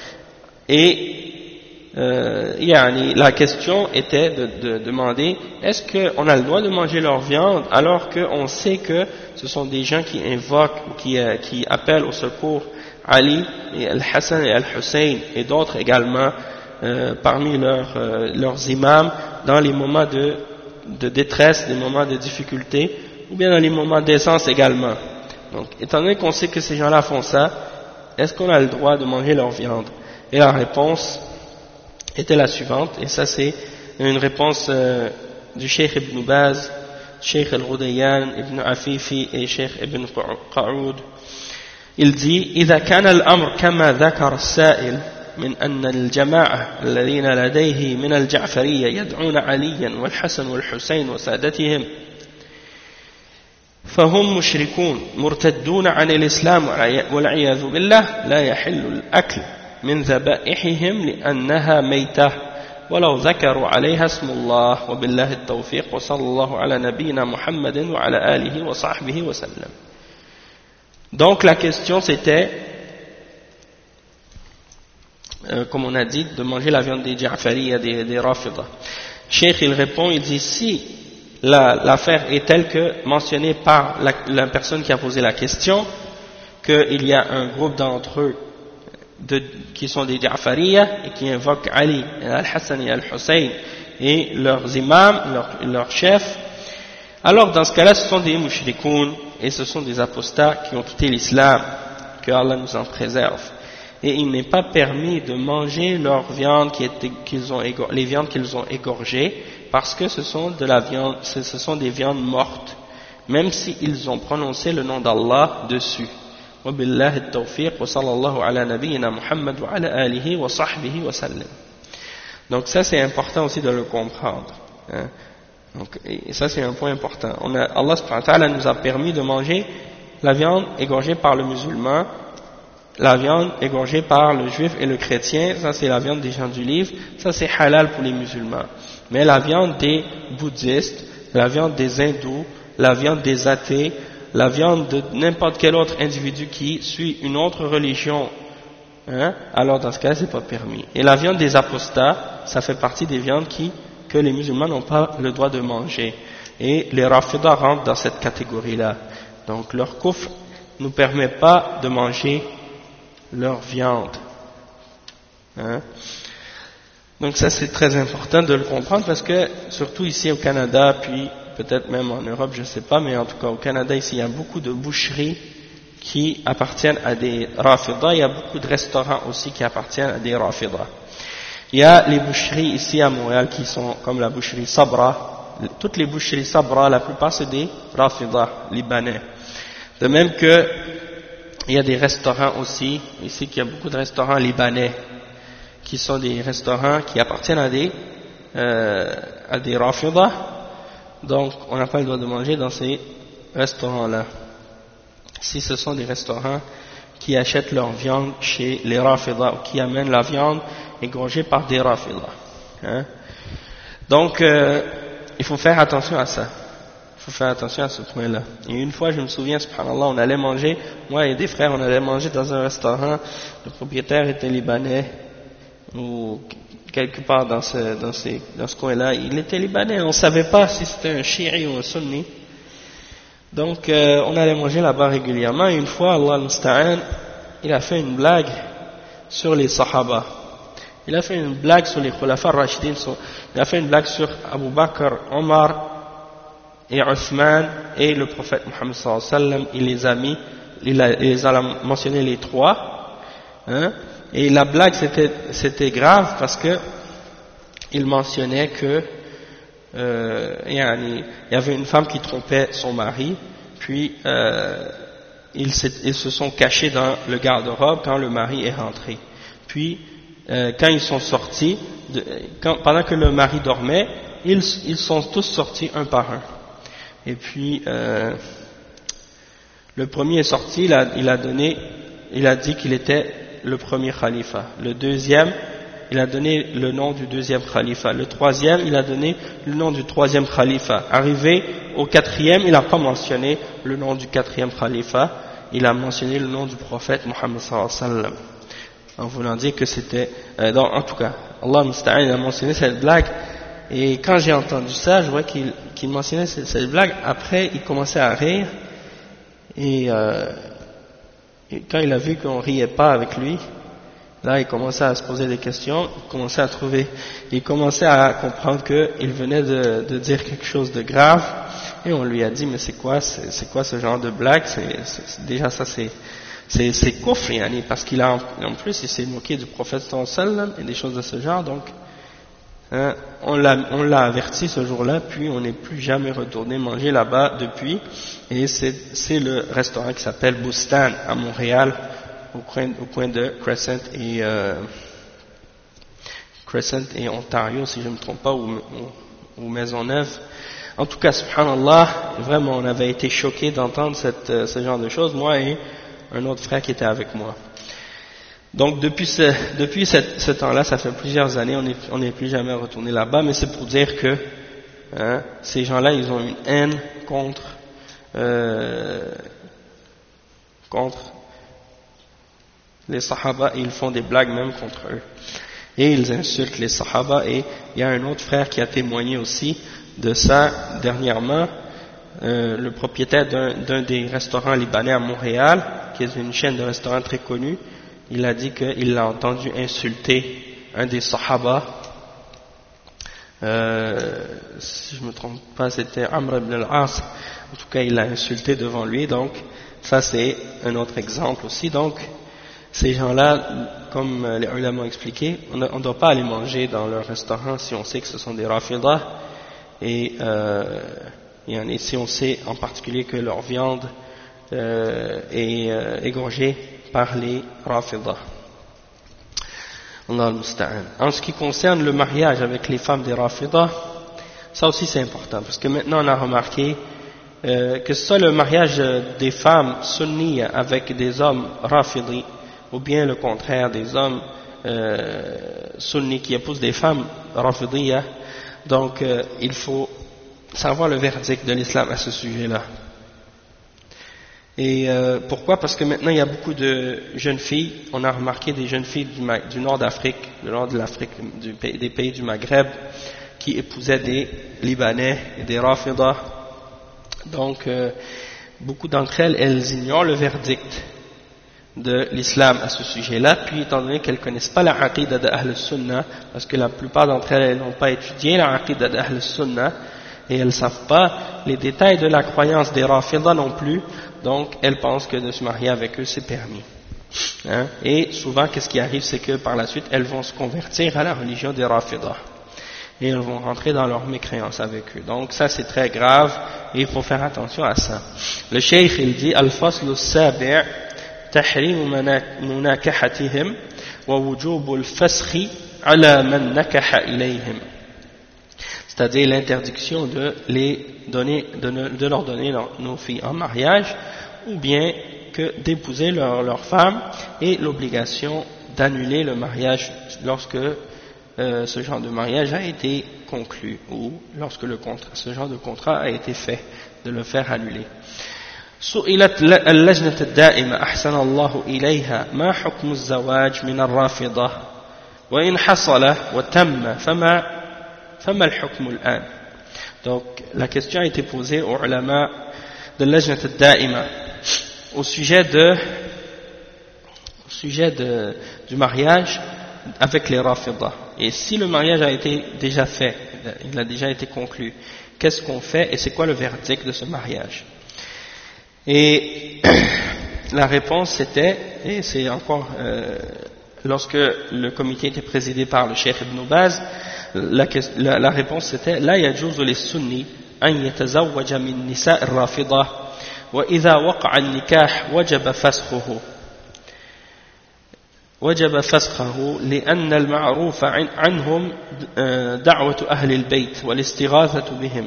Et la question était de demander, est-ce qu'on a le droit de manger leur viande alors qu'on sait que ce sont des gens qui invoquent ou qui appellent au secours Ali et Al-Hassan et Al-Hussein et d'autres également parmi leurs imams dans les moments de détresse, des moments de difficulté ou bien dans les moments d'aisance également. Donc étant donné qu'on sait que ces gens-là font ça, est-ce qu'on a le droit de manger leur viande? Et la réponse était la suivante, et ça c'est une réponse du Cheikh Ibn Baz Cheikh Al-Ghudayyan, Ibn Afifi et Cheikh Ibn Qa'oud. Il dit إذا كان الأمر كما ذكر السائل من أن الجماعة الذين لديه من الجعفرية يدعون عليا والحسن والحسين وسادتهم فهم مشركون مرتدون عن الإسلام والعياذ بالله لا يحل الأكل من ذبائحهم لأنها ميتة ولو ذكروا عليها اسم الله وبالله التوفيق وصلى الله على نبينا محمد وعلى آله وصحبه وسلم. Donc la question c'était, comme on a dit, de manger la viande des Ja'fariya, des Rafida. Cheikh il répond, il dit si l'affaire est telle que mentionnée par la personne qui a posé la question, qu'il y a un groupe d'entre eux qui sont des Ja'fariya et qui invoquent Ali, Al-Hassan et Al-Hussein et leurs imams, leurs chefs, alors dans ce cas-là ce sont des mushrikoun et ce sont des apostats qui ont quitté l'islam, que Allah nous en préserve. Et il n'est pas permis de manger leurs viandes les viandes qu'ils ont égorgées, parce que ce sont des viandes mortes, même s'ils ont prononcé le nom d'Allah dessus. وبالله التوفيق وصلى الله على نبينا محمد وعلى آله وصحبه وسلم. Donc ça c'est important aussi de le comprendre. Hein. Donc, et ça c'est un point important. Allah subhanahu wa ta'ala nous a permis de manger la viande égorgée par le musulman, la viande égorgée par le juif et le chrétien, ça c'est la viande des gens du livre, ça c'est halal pour les musulmans. Mais la viande des bouddhistes, la viande des hindous, la viande des athées, la viande de n'importe quel autre individu qui suit une autre religion, hein, alors dans ce cas c'est pas permis. Et la viande des apostats, ça fait partie des viandes que les musulmans n'ont pas le droit de manger. Et les Rafidah rentrent dans cette catégorie-là. Donc leur kufr ne nous permet pas de manger leur viande. Hein? Donc ça c'est très important de le comprendre parce que surtout ici au Canada, puis peut-être même en Europe, je ne sais pas, mais en tout cas au Canada ici il y a beaucoup de boucheries qui appartiennent à des Rafidah, il y a beaucoup de restaurants aussi qui appartiennent à des Rafidah. Il y a les boucheries ici à Montréal qui sont comme la boucherie Sabra. Toutes les boucheries Sabra, la plupart c'est des Rafidah libanais. De même que il y a des restaurants aussi, ici qu'il y a beaucoup de restaurants libanais qui sont des restaurants qui appartiennent à des Rafidah. Donc on n'a pas le droit de manger dans ces restaurants-là. Si ce sont des restaurants qui achètent leur viande chez les Rafidah ou qui amènent la viande égorgée par des Rafidah. Hein? Donc il faut faire attention à ça. Il faut faire attention à ce point-là. Et une fois, je me souviens, subhanallah, on allait manger, moi et des frères, on allait manger dans un restaurant, le propriétaire était libanais, ou quelque part dans ce coin-là, il était libanais, on ne savait pas si c'était un chiite ou un sunni. Donc on allait manger là-bas régulièrement, et une fois, Allah al-Musta'an, il a fait une blague sur les Sahaba. Il a fait une blague sur les Khulafa Rashidin, il a fait une blague sur Abu Bakr, Omar et Uthman et le prophète Muhammad sallallahu alayhi wa sallam, il les a mentionné les trois, hein, et la blague c'était grave parce que il mentionnait que il y avait une femme qui trompait son mari, puis ils se sont cachés dans le garde-robe quand le mari est rentré, puis quand ils sont sortis, pendant que le mari dormait, ils sont tous sortis un par un. Et puis le premier est sorti, il a dit qu'il était le premier khalifa. Le deuxième, il a donné le nom du deuxième khalifa. Le troisième, il a donné le nom du troisième khalifa. Arrivé au quatrième, il n'a pas mentionné le nom du quatrième khalifa, il a mentionné le nom du prophète Muhammad sallallahu alayhi wa sallam, en voulant dire que c'était donc, en tout cas, Allah Musta'an a mentionné cette blague. Et quand j'ai entendu ça, je vois qu'il mentionnait cette blague. Après, il commençait à rire. Et quand il a vu qu'on riait pas avec lui, là, il commençait à se poser des questions. Il commençait à comprendre qu'il venait de dire quelque chose de grave. Et on lui a dit, mais c'est quoi ce genre de blague? Déjà ça, c'est kufr, parce qu'il a en plus il s'est moqué du prophète sallallahu alayhi wa sallam et des choses de ce genre. Donc Hein, on l'a averti ce jour-là, puis on n'est plus jamais retourné manger là-bas depuis. Et c'est le restaurant qui s'appelle Bustan à Montréal, au coin de Crescent et Ontario, si je ne me trompe pas, ou Maisonneuve. En tout cas, subhanallah, vraiment, on avait été choqués d'entendre ce genre de choses, moi et un autre frère qui était avec moi. Donc depuis ce temps-là, ça fait plusieurs années, on n'est plus jamais retourné là-bas, mais c'est pour dire que ces gens-là, ils ont une haine contre les Sahaba, et ils font des blagues même contre eux. Et ils insultent les Sahaba, et il y a un autre frère qui a témoigné aussi de ça dernièrement, le propriétaire d'un des restaurants libanais à Montréal, qui est une chaîne de restaurants très connue. Il a dit qu'il l'a entendu insulter un des Sahaba, si je ne me trompe pas, c'était Amr ibn al-As. En tout cas, il l'a insulté devant lui. Donc, ça c'est un autre exemple aussi. Donc, ces gens-là, comme les ulama ont expliqué, on ne doit pas aller manger dans leur restaurant si on sait que ce sont des Rafidah, et si on sait en particulier que leur viande est égorgée par les Rafidah. Allah al-Musta'an. En ce qui concerne le mariage avec les femmes des Rafidah, ça aussi c'est important, parce que maintenant on a remarqué que ce soit le mariage des femmes sunnies avec des hommes Rafidi, ou bien le contraire, des hommes sunnis qui épousent des femmes Rafidiyya. Donc il faut savoir le verdict de l'islam à ce sujet-là. Et pourquoi? Parce que maintenant il y a beaucoup de jeunes filles, on a remarqué des jeunes filles du nord d'Afrique, du nord de l'Afrique, des pays du Maghreb, qui épousaient des Libanais et des Rafidah. Donc beaucoup d'entre elles ignorent le verdict de l'islam à ce sujet-là, puis étant donné qu'elles ne connaissent pas la aqidah d'Ahl Sunnah, parce que la plupart d'entre elles n'ont pas étudié la aqidah d'Ahl Sunnah, et elles ne savent pas les détails de la croyance des Rafidah non plus, donc elles pensent que de se marier avec eux c'est permis. Hein? Et souvent qu'est-ce qui arrive, c'est que par la suite elles vont se convertir à la religion des Rafidah, et elles vont rentrer dans leur mécréance avec eux. Donc ça c'est très grave, et il faut faire attention à ça. Le cheikh il dit Al-Fasl al-Sabi' تحريم مناكحتهم ووجوب الفسخ على من نكح إليهم, c'est-à-dire l'interdiction de leur donner nos filles en mariage, ou bien que d'épouser leur femme, et l'obligation d'annuler le mariage lorsque ce genre de mariage a été conclu, ou lorsque ce genre de contrat a été fait, de le faire annuler. سئلت اللجنة الدائمة أحسن الله إليها ما حكم الزواج من الرافضة وإن حصل وتم فما الحكم الآن. Donc la question a été posée aux ulama de اللجنة الدائمة au sujet du mariage avec les Rafidah. Et si le mariage a été déjà fait, il a déjà été conclu, qu'est-ce qu'on fait et c'est quoi le verdict de ce mariage? Et la réponse c'était, et c'est encore lorsque le comité était présidé par le Cheikh Ibn Baz, la réponse c'était لا يجوز للسني أن يتزوج من نساء الرافضة وإذا وقع النكاح وجب فسخه لأن المعروف عنهم دعوة أهل البيت والاستغاثة بهم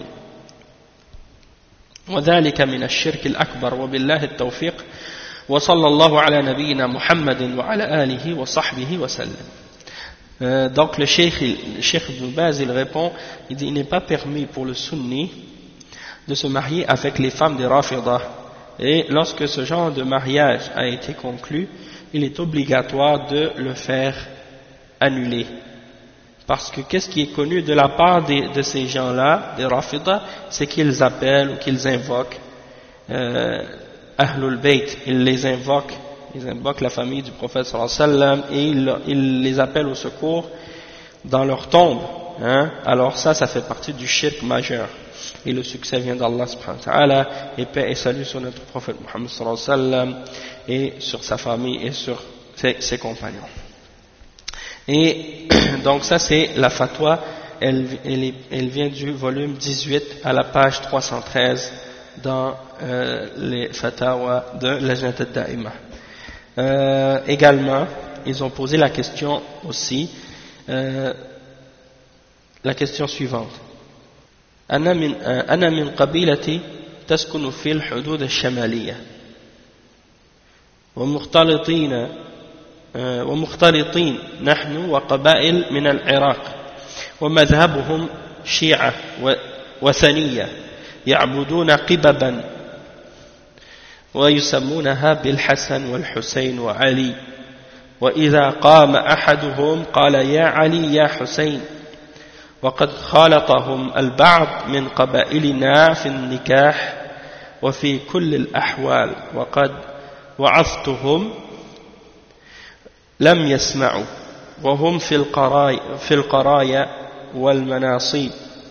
وذلك من الشرك الأكبر وبالله التوفيق وصلى الله على نبينا محمد وعلى آله وصحبه وسلم. Donc le Cheikh Ibn Baz il répond, il dit il n'est pas permis pour le sunni de se marier avec les femmes des Rafidah, et lorsque ce genre de mariage a été conclu, il est obligatoire de le faire annuler. Parce que qu'est-ce qui est connu de la part de ces gens-là, des Rafidah, c'est qu'ils appellent ou qu'ils invoquent Ahlul Bayt, ils invoquent la famille du prophète sallallahu alayhi wa sallam, et ils les appellent au secours dans leur tombe. Hein? Alors ça fait partie du shirk majeur. Et le succès vient d'Allah subhanahu wa ta'ala, et paix et salut sur notre prophète Muhammad sallallahu alayhi wa sallam, et sur sa famille et sur ses compagnons. Et donc ça c'est la fatwa elle vient du volume 18 à la page 313 dans les Fatawa de Lajnat al-Da'ima. Également, ils ont posé la question aussi, la question suivante. أنا من قبيلة تسكن في الحدود الشمالية ومختلطين نحن وقبائل من العراق ومذهبهم شيعة وثنية يعبدون قببا ويسمونها بالحسن والحسين وعلي وإذا قام أحدهم قال يا علي يا حسين وقد خالطهم البعض من قبائلنا في النكاح وفي كل الأحوال وقد وعظتهم لم يسمعوا وهم في القرايا والمناصب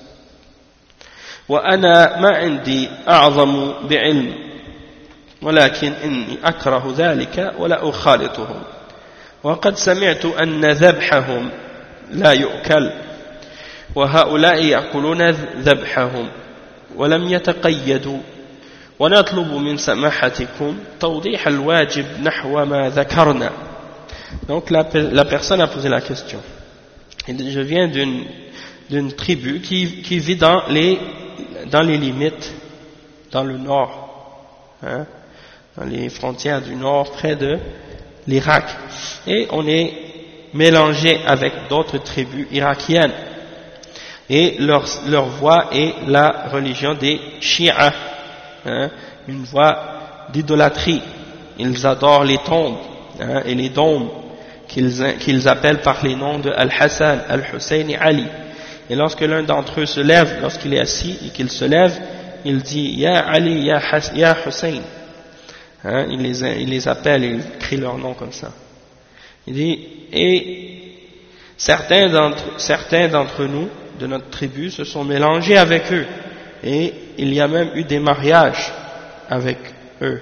وأنا ما عندي أعظم بعلم ولكن إني أكره ذلك ولا أخالطهم وقد سمعت أن ذبحهم لا يؤكل وهؤلاء يأكلون ذبحهم ولم يتقيدوا ونطلب من سماحتكم توضيح الواجب نحو ما ذكرنا. Donc la personne a posé la question. Je viens d'une tribu qui vit dans les limites, dans le nord, hein, dans les frontières du nord, près de l'Irak. Et on est mélangé avec d'autres tribus irakiennes. Et leur voie est la religion des Shia, hein, une voie d'idolâtrie. Ils adorent les tombes, hein, et les dômes qu'ils appellent par les noms de Al-Hassan, Al-Hussein et Ali. Et lorsque l'un d'entre eux se lève, lorsqu'il est assis et qu'il se lève, il dit Ya Ali, Ya Hussein. Hein, il les appelle et il crie leur nom comme ça. Il dit, et certains d'entre nous, de notre tribu, se sont mélangés avec eux. Et il y a même eu des mariages avec eux.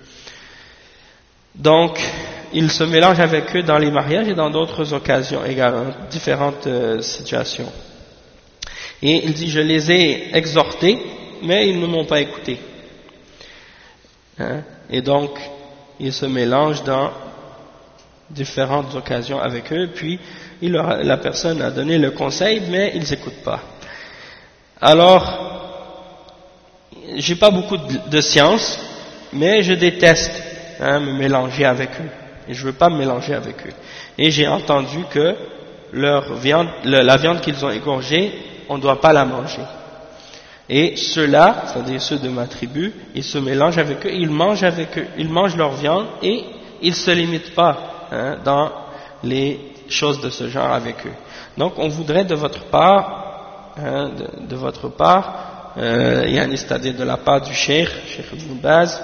Donc, ils se mélangent avec eux dans les mariages et dans d'autres occasions également, différentes situations. Et il dit, je les ai exhortés, mais ils ne m'ont pas écouté. Hein? Et donc, ils se mélangent dans différentes occasions avec eux, puis la personne a donné le conseil, mais ils n'écoutent pas. Alors, j'ai pas beaucoup de science, mais je déteste, hein, me mélanger avec eux. Et je veux pas me mélanger avec eux. Et j'ai entendu que la viande qu'ils ont égorgée, on ne doit pas la manger. Et ceux-là, c'est-à-dire ceux de ma tribu, ils se mélangent avec eux, ils mangent avec eux, ils mangent leur viande et ils ne se limitent pas, hein, dans les choses de ce genre avec eux. Donc on voudrait de votre part, hein, c'est-à-dire de la part du Cheikh Ibn Baz,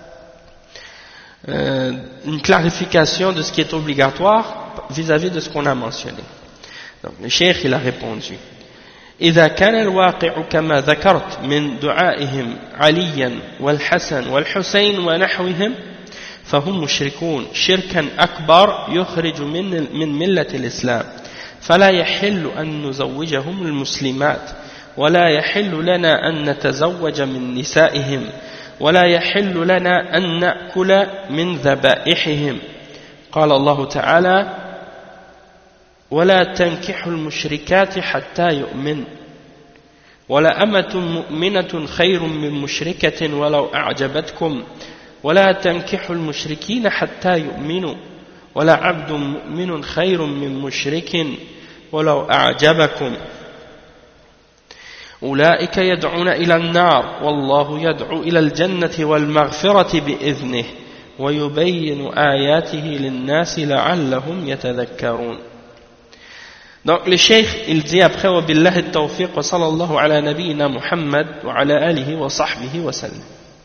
une clarification de ce qui est obligatoire vis-à-vis de ce qu'on a mentionné. Donc le Cheikh il a répondu إذا كان الواقع كما ذكرت من دعائهم عليا والحسن والحسين ونحوهم فهم مشركون شركا أكبر يخرج من ملة الإسلام فلا يحل أن نزوجهم المسلمات ولا يحل لنا أن نتزوج من نسائهم ولا يحل لنا أن نأكل من ذبائحهم قال الله تعالى ولا تنكحوا المشركات حتى يؤمن ولا أمة مؤمنة خير من مشركة ولو أعجبتكم ولا تنكحوا المشركين حتى يؤمنوا ولا عبد مؤمن خير من مشرك ولو أعجبكم أولئك يدعون إلى النار والله يدعو إلى الجنة والمغفرة بإذنه ويبين آياته للناس لعلهم يتذكرون. Donc le cheikh il dit après wa billahi at-tawfiq wa sallallahu ala nabiyyina Muhammad wa ala alihi wa sahbihi wa sallam.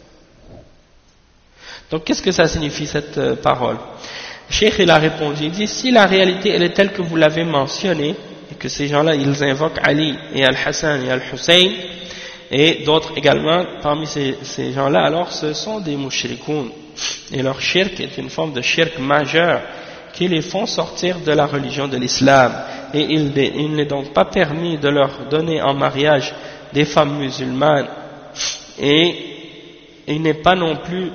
Donc qu'est-ce que ça signifie cette parole? Le cheikh il a répondu, il dit si la réalité elle est telle que vous l'avez mentionné et que ces gens-là ils invoquent Ali et Al-Hassan et Al-Hussein et d'autres également parmi ces gens-là, alors ce sont des mushrikoun et leur shirk est une forme de shirk majeur qui les font sortir de la religion de l'islam, et il n'est donc pas permis de leur donner en mariage des femmes musulmanes, et il n'est pas non plus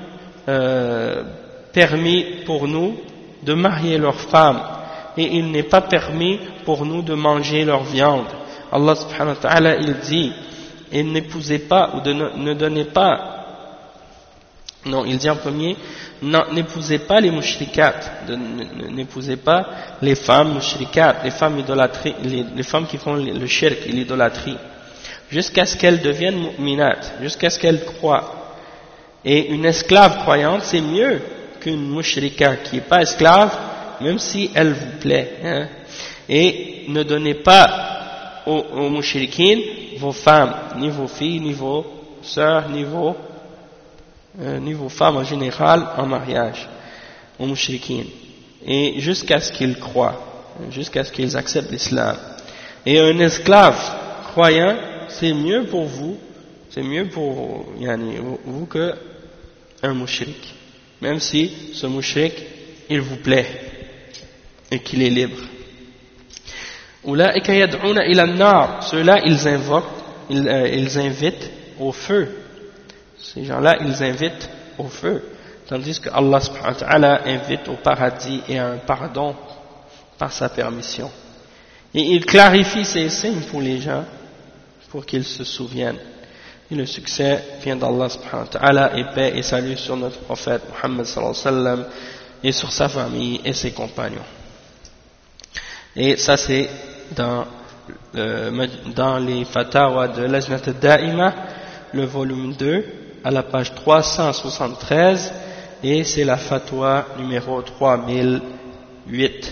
permis pour nous de marier leurs femmes, et il n'est pas permis pour nous de manger leur viande. Allah subhanahu wa ta'ala, il dit, et n'épousez pas, ou ne donnez pas, non, il dit en premier, n'épousez pas les mushrikat, n'épousez pas les femmes mushrikat, les femmes idolâtries, les femmes qui font le shirk et l'idolâtrie, jusqu'à ce qu'elles deviennent mu'minat, jusqu'à ce qu'elles croient. Et une esclave croyante, c'est mieux qu'une mushrika qui n'est pas esclave, même si elle vous plaît. Hein. Et ne donnez pas aux mushrikines vos femmes, ni vos filles, ni vos sœurs, ni vos femmes en général en mariage, aux mushrikines. Et jusqu'à ce qu'ils croient, jusqu'à ce qu'ils acceptent l'islam. Et un esclave croyant, c'est mieux pour vous, c'est mieux pour vous que un mushrik, même si ce mushrik il vous plaît et qu'il est libre. Ulaika yad'una ila an-nar, ceux-là ils invitent au feu. Ces gens-là ils invitent au feu, tandis que Allah subhanahu wa ta'ala invite au paradis et à un pardon par sa permission. Et il clarifie ces signes pour les gens, pour qu'ils se souviennent. Et le succès vient d'Allah subhanahu wa ta'ala, et paix et salut sur notre prophète Muhammad sallallahu alayhi wa sallam, et sur sa famille et ses compagnons. Et ça c'est dans les fatawa de Lajnat al-Da'ima, le volume 2, à la page 373, et c'est la fatwa numéro 3008.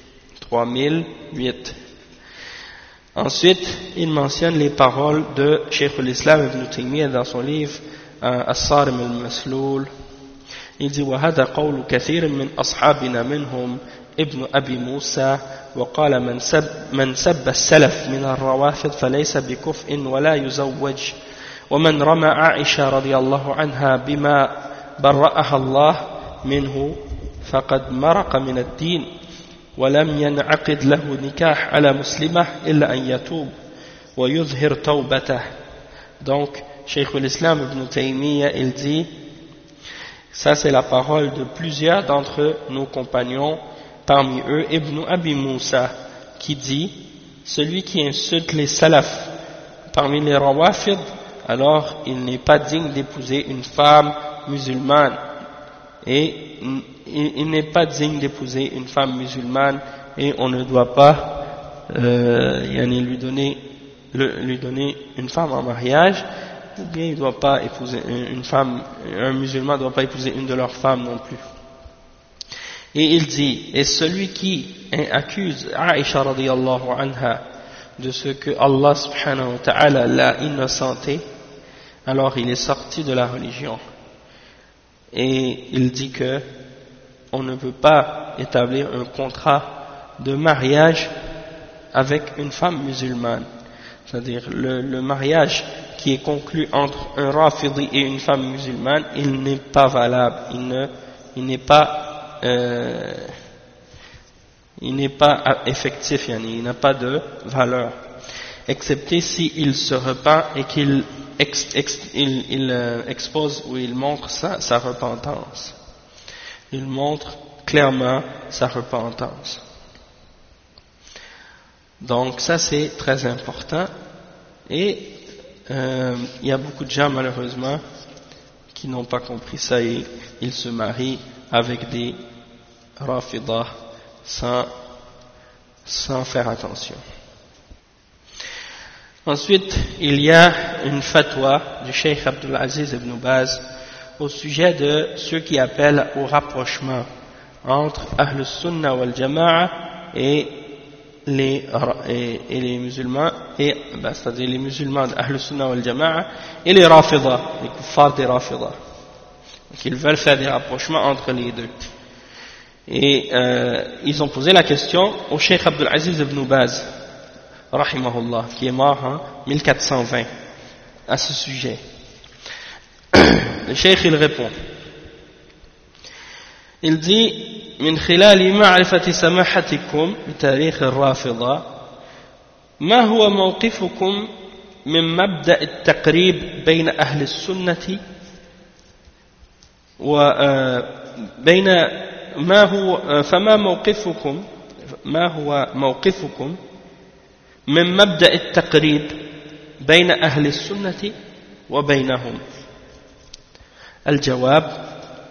Ensuite, il mentionne les paroles de Cheikh al-Islam ibn Taymiyyah dans son livre As-Sarim al-Masloul. Il dit وهذا قول كثير من أصحابنا منهم ابن أبي موسى وقال من سب السلف من الروافض فليس بكفء ولا يزوج ومن رمى عائشة رضي الله عنها بما برأها الله منه فقد مرق من الدين ولم ينعقد له نكاح على مسلمة إلا أن يتوب ويظهر توبته. Donc Cheikh al-Islam ibn Taymiyyah il dit, ça c'est la parole de plusieurs d'entre nos compagnons, parmi eux Ibn Abi Moussa, qui dit, celui qui insulte les salafs parmi les rawafid, alors il n'est pas digne d'épouser une femme musulmane, et il n'est pas digne d'épouser une femme musulmane, et on ne doit pas lui donner une femme en mariage, ou bien il ne doit pas épouser une femme, un musulman ne doit pas épouser une de leurs femmes non plus. Et il dit, et celui qui accuse Aïcha radiyallahu anha de ce que Allah subhanahu wa ta'ala l'a innocenté, alors il est sorti de la religion. Et il dit que on ne peut pas établir un contrat de mariage avec une femme musulmane. C'est-à-dire le mariage qui est conclu entre un rafidi et une femme musulmane, il n'est pas valable, il n'est pas effectif, il n'a pas de valeur, excepté s'il se repent et qu'il expose ou il montre sa repentance. Il montre clairement sa repentance. Donc ça c'est très important, et il y a beaucoup de gens malheureusement qui n'ont pas compris ça, et ils se marient avec des rafidah sans faire attention. Ensuite, il y a une fatwa du Cheikh Abdul Aziz ibn Baz au sujet de ceux qui appellent au rapprochement entre Ahl Sunnah wal Jama'a et les musulmans, c'est-à-dire les musulmans d'Ahl Sunnah wal Jama'a et les Rafidah, les kuffars des Rafidah. Donc ils veulent faire des rapprochements entre les deux. Et ils ont posé la question au Cheikh Abdul Aziz ibn Baz, rahimahullah, qui est mort en 1420, à ce sujet. Le Cheikh il répond, Il dit من خلال معرفة سماحتكم بتاريخ الرافضة ما هو موقفكم من مبدأ التقريب بين أهل السنة وبين ما هو موقفكم من مبدأ التقريب بين أهل السنة وبينهم؟ الجواب: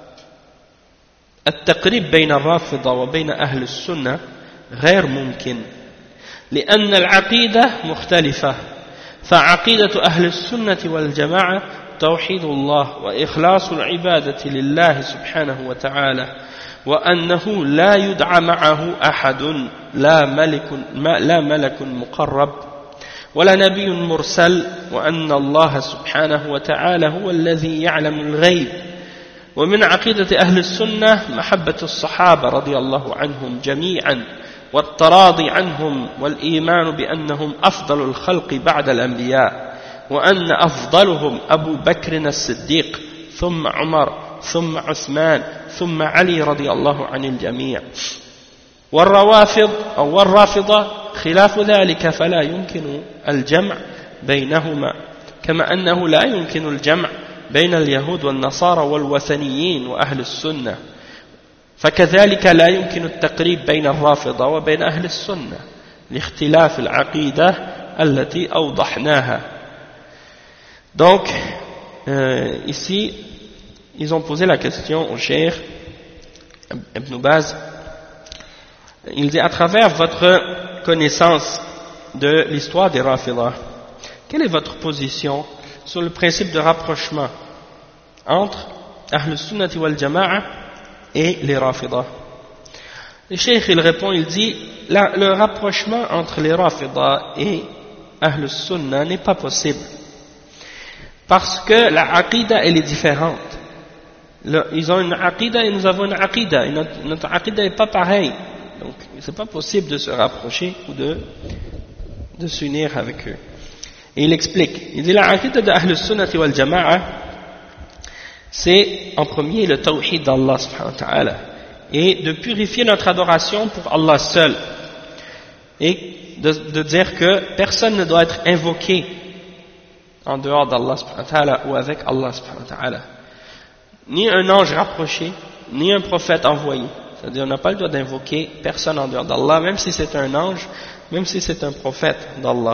التقريب بين الرافضة وبين أهل السنة غير ممكن، لأن العقيدة مختلفة، فعقيدة أهل السنة والجماعة توحيد الله وإخلاص العبادة لله سبحانه وتعالى، وأنه لا يدعى معه أحد، لا ملك مقرب ولا نبي مرسل، وأن الله سبحانه وتعالى هو الذي يعلم الغيب. ومن عقيدة أهل السنة محبة الصحابة رضي الله عنهم جميعا والتراضي عنهم والإيمان بأنهم أفضل الخلق بعد الأنبياء، وأن أفضلهم أبو بكر الصديق ثم عمر ثم عثمان ثم علي رضي الله عن الجميع. والرافضة خلاف ذلك، فلا يمكن الجمع بينهما، كما أنه لا يمكن الجمع بين اليهود والنصارى والوثنيين وأهل السنة، فكذلك لا يمكن التقريب بين الرافضة وبين أهل السنة لاختلاف العقيدة التي أوضحناها. Donc, ici, ils ont posé la question au cheikh Ibn Baz. Il dit, à travers votre connaissance de l'histoire des Rafidah, quelle est votre position sur le principe de rapprochement entre Ahl Sunnati wal Jama'a et les Rafidah? Le cheikh il répond, il dit, le rapprochement entre les Rafidah et Ahl Sunnah n'est pas possible, parce que la aqida elle est différente. Ils ont une aqida et nous avons une aqida, et notre aqida n'est pas pareille, donc c'est pas possible de se rapprocher ou de s'unir avec eux. Et il explique, il dit, la aqida de Ahl Sunnati wal Jama'a, c'est en premier le tawhid d'Allah subhanahu wa ta'ala, et de purifier notre adoration pour Allah seul, et de dire que personne ne doit être invoqué en dehors d'Allah subhanahu wa ta'ala ou avec Allah subhanahu wa ta'ala, ni un ange rapproché, ni un prophète envoyé. C'est-à-dire on n'a pas le droit d'invoquer personne en dehors d'Allah, même si c'est un ange, même si c'est un prophète d'Allah.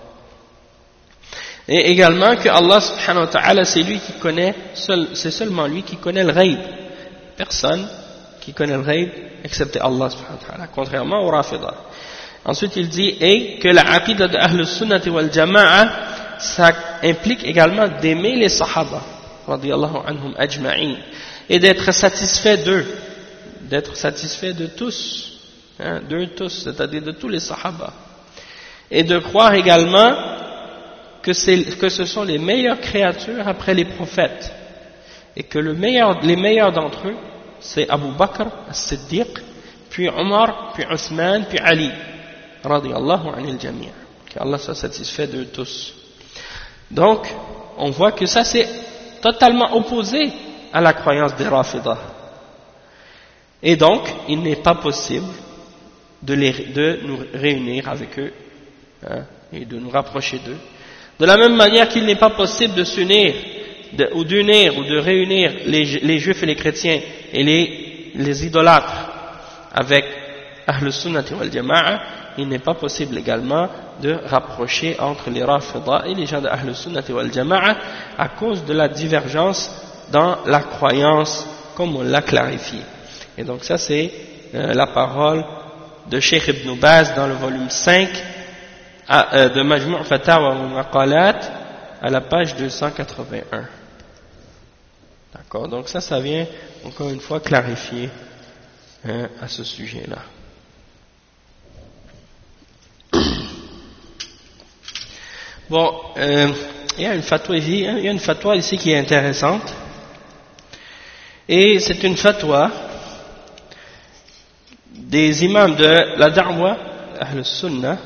Et également que Allah subhanahu wa ta'ala, c'est lui qui connaît, c'est seulement lui qui connaît le ghaib. Personne qui connaît le ghaib excepté Allah subhanahu wa ta'ala, contrairement au Rafidah. Ensuite il dit, et que la aqidah de Ahl Sunnati wal Jama'a, ça implique également d'aimer les Sahaba radiyallahu anhum ajma'in, et d'être satisfait d'eux, d'être satisfait de tous, d'eux tous, c'est-à-dire de tous les Sahaba, et de croire également que ce sont les meilleures créatures après les prophètes, et que les meilleurs d'entre eux c'est Abu Bakr as-Siddiq, puis Omar, puis Othman, puis Ali radiyallahu anil jami', qu'Allah soit satisfait d'eux tous. Donc on voit que ça c'est totalement opposé à la croyance des Rafidah, et donc il n'est pas possible de nous réunir avec eux, et de nous rapprocher d'eux, de la même manière qu'il n'est pas possible de s'unir ou de réunir les juifs et les chrétiens et les idolâtres avec Ahl Sunnati wal Jama'a. Il n'est pas possible également de rapprocher entre les Rafidah et les gens de Ahl Sunnati wal Jama'a à cause de la divergence dans la croyance, comme on l'a clarifié. Et donc ça c'est la parole de Cheikh Ibn Baz dans le volume 5 de Majmu' Fatawa wa Maqalat à la page 281. D'accord, donc ça vient encore une fois clarifier à ce sujet-là. Bon, il y a une fatwa ici qui est intéressante, et c'est une fatwa des imams de la da'wa Ahl Sunnah.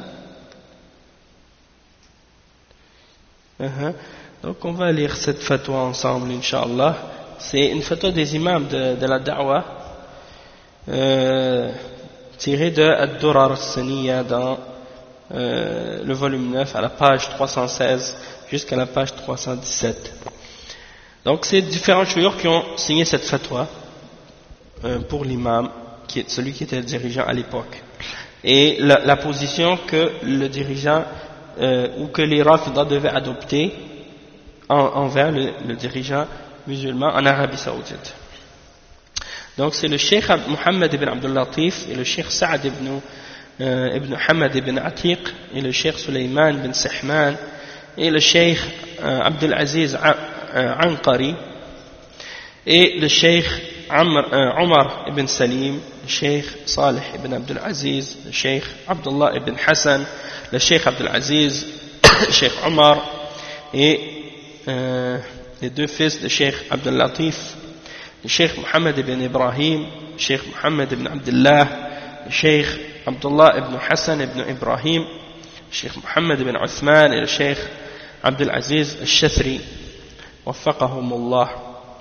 Donc on va lire cette fatwa ensemble, Inch'Allah. C'est une fatwa des imams de la da'wa tiré de Ad-Durar as-Saniyya dans le volume 9 à la page 316 jusqu'à la page 317. Donc c'est différents chouyours qui ont signé cette fatwa pour l'imam, celui qui était le dirigeant à l'époque. Et la position que le dirigeant ou que les Rafidah devaient adopter envers le dirigeant musulman en Arabie Saoudite. Donc c'est le Cheikh Mohammed ibn Abdul Latif et le Cheikh Saad ibn Hamad ibn Atiq et le Cheikh Suleiman ibn Sahman et le Cheikh Abdul Aziz Anqari et le Cheikh Omar ibn Salim, le Cheikh Salih ibn Abdul Aziz, le Cheikh Abdullah ibn Hassan, le Cheikh Abdul Aziz, le Cheikh Omar et les deux fils de Cheikh Abdul Latif, le Cheikh Mohammed ibn Ibrahim, le Cheikh Mohammed ibn Abdullah, le Cheikh Abdullah ibn Hassan ibn Ibrahim, le Cheikh Mohammed ibn Uthman et le Cheikh Abdul Aziz al-Shathri, waffaqahumullah.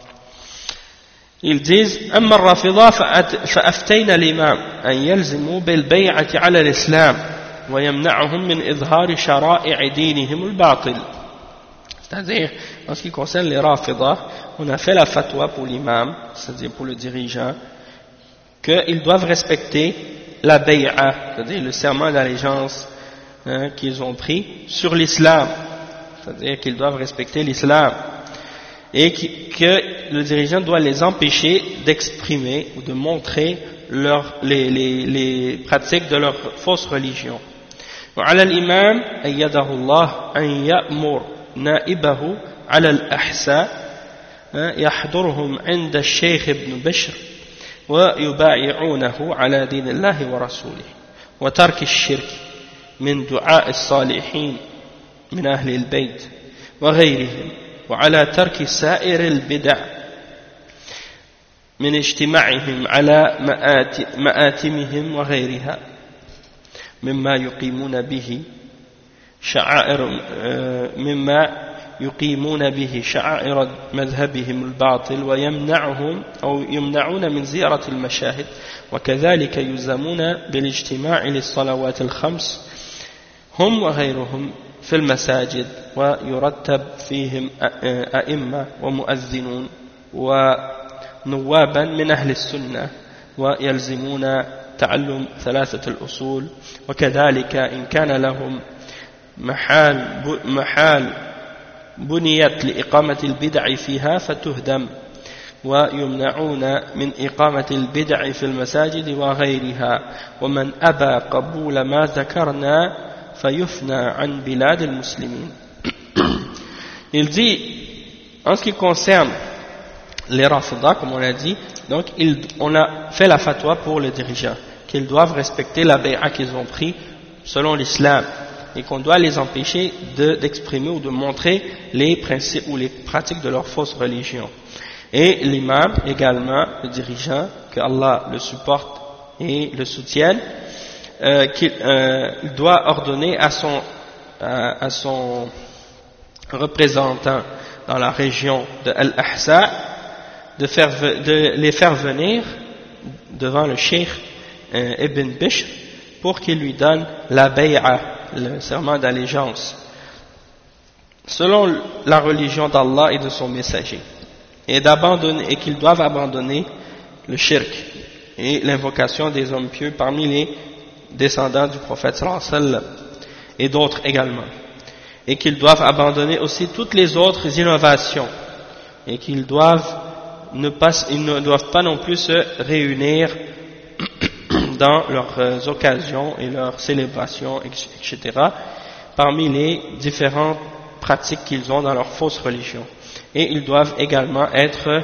Ils disent أما الرافضة فأفتينا الإمام أن يلزموا بالبيعة على الإسلام ويمنعهم من إظهار شرائع دينهم الباطل. C'est-à-dire, en ce qui concerne les Rafidah, on a fait la fatwa pour l'imam, c'est-à-dire pour le dirigeant, qu'ils doivent respecter la bay'a, c'est-à-dire le serment d'allégeance qu'ils ont pris sur l'islam, c'est-à-dire qu'ils doivent respecter l'islam, et que le dirigeant doit les empêcher d'exprimer ou de montrer les pratiques de leur fausse religion. وعلى الإمام أيده الله أن يأمر نائبه على الأحساء يحضرهم عند الشيخ ابن بشر ويبايعونه على دين الله ورسوله وترك الشرك من دعاء الصالحين من أهل البيت وغيرهم وعلى ترك سائر البدع من اجتماعهم على مآتمهم وغيرها مما يقيمون به شعائر مذهبهم الباطل يمنعون من زيارة المشاهد وكذلك يلزمون بالاجتماع للصلوات الخمس هم وغيرهم في المساجد ويرتب فيهم أئمة ومؤذنون ونوابا من أهل السنة ويلزمون تعلم ثلاثة الأصول وكذلك إن كان لهم محال بنيت لإقامة البدع فيها فتهدم ويمنعون من إقامة البدع في المساجد وغيرها ومن أبى قبول ما ذكرنا فيفنى عن بلاد المسلمين. Il dit, en ce qui concerne les Rafidah, comme on l'a dit, donc on a fait la fatwa pour les dirigeants, qu'ils doivent respecter la bay'a qu'ils ont pris selon l'islam, et qu'on doit les empêcher d'exprimer ou de montrer les principes ou les pratiques de leur fausse religion. Et l'imam également, le dirigeant, que Allah le supporte et le soutienne, qu'il doit ordonner à son représentant dans la région de Al-Ahsa de les faire venir devant le Cheikh Ibn Bishr pour qu'il lui donne la bay'a, le serment d'allégeance, selon la religion d'Allah et de son messager, et qu'ils doivent abandonner le shirk et l'invocation des hommes pieux parmi les descendants du prophète sallallahu alayhi wa sallam et d'autres également, et qu'ils doivent abandonner aussi toutes les autres innovations, et qu'ils ne doivent pas non plus se réunir dans leurs occasions et leurs célébrations, etc., parmi les différentes pratiques qu'ils ont dans leur fausse religion. Et ils doivent également être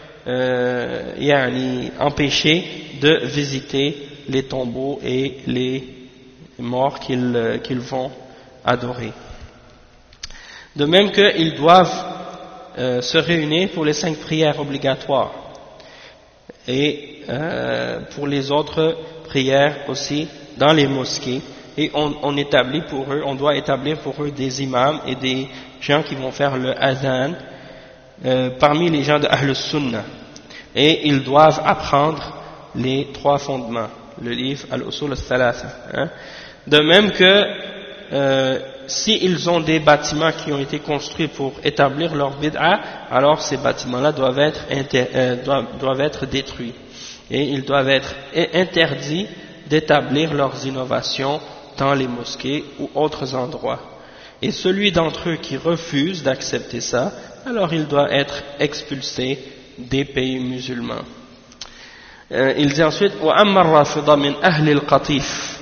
empêchés de visiter les tombeaux et les morts qu'ils vont adorer. De même qu'ils doivent se réunir pour les 5 prières obligatoires et pour les autres prières aussi dans les mosquées, et on doit établir pour eux des imams et des gens qui vont faire le adhan parmi les gens de Ahl Sunnah, et ils doivent apprendre les trois fondements, le livre Al-Usul al-Thalatha. De même que s'ils ont des bâtiments qui ont été construits pour établir leur bid'a, alors ces bâtiments-là doivent être détruits. Et ils doivent être interdits d'établir leurs innovations dans les mosquées ou autres endroits. Et celui d'entre eux qui refuse d'accepter ça, alors il doit être expulsé des pays musulmans. Il dit ensuite وأما الرافضة من أهل القطيف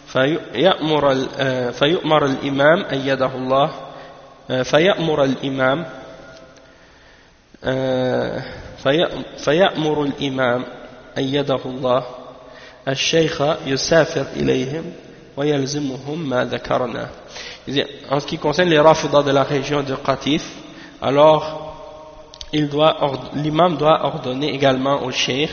فيؤمر الإمام أيده الله فيأمر الإمام أيده الله الشيخ يسافر إليهم ويلزمهم ما ذكرنا. En ce qui concerne les rafidah de la région de Qatif, alors l'imam doit ordonner également au cheikh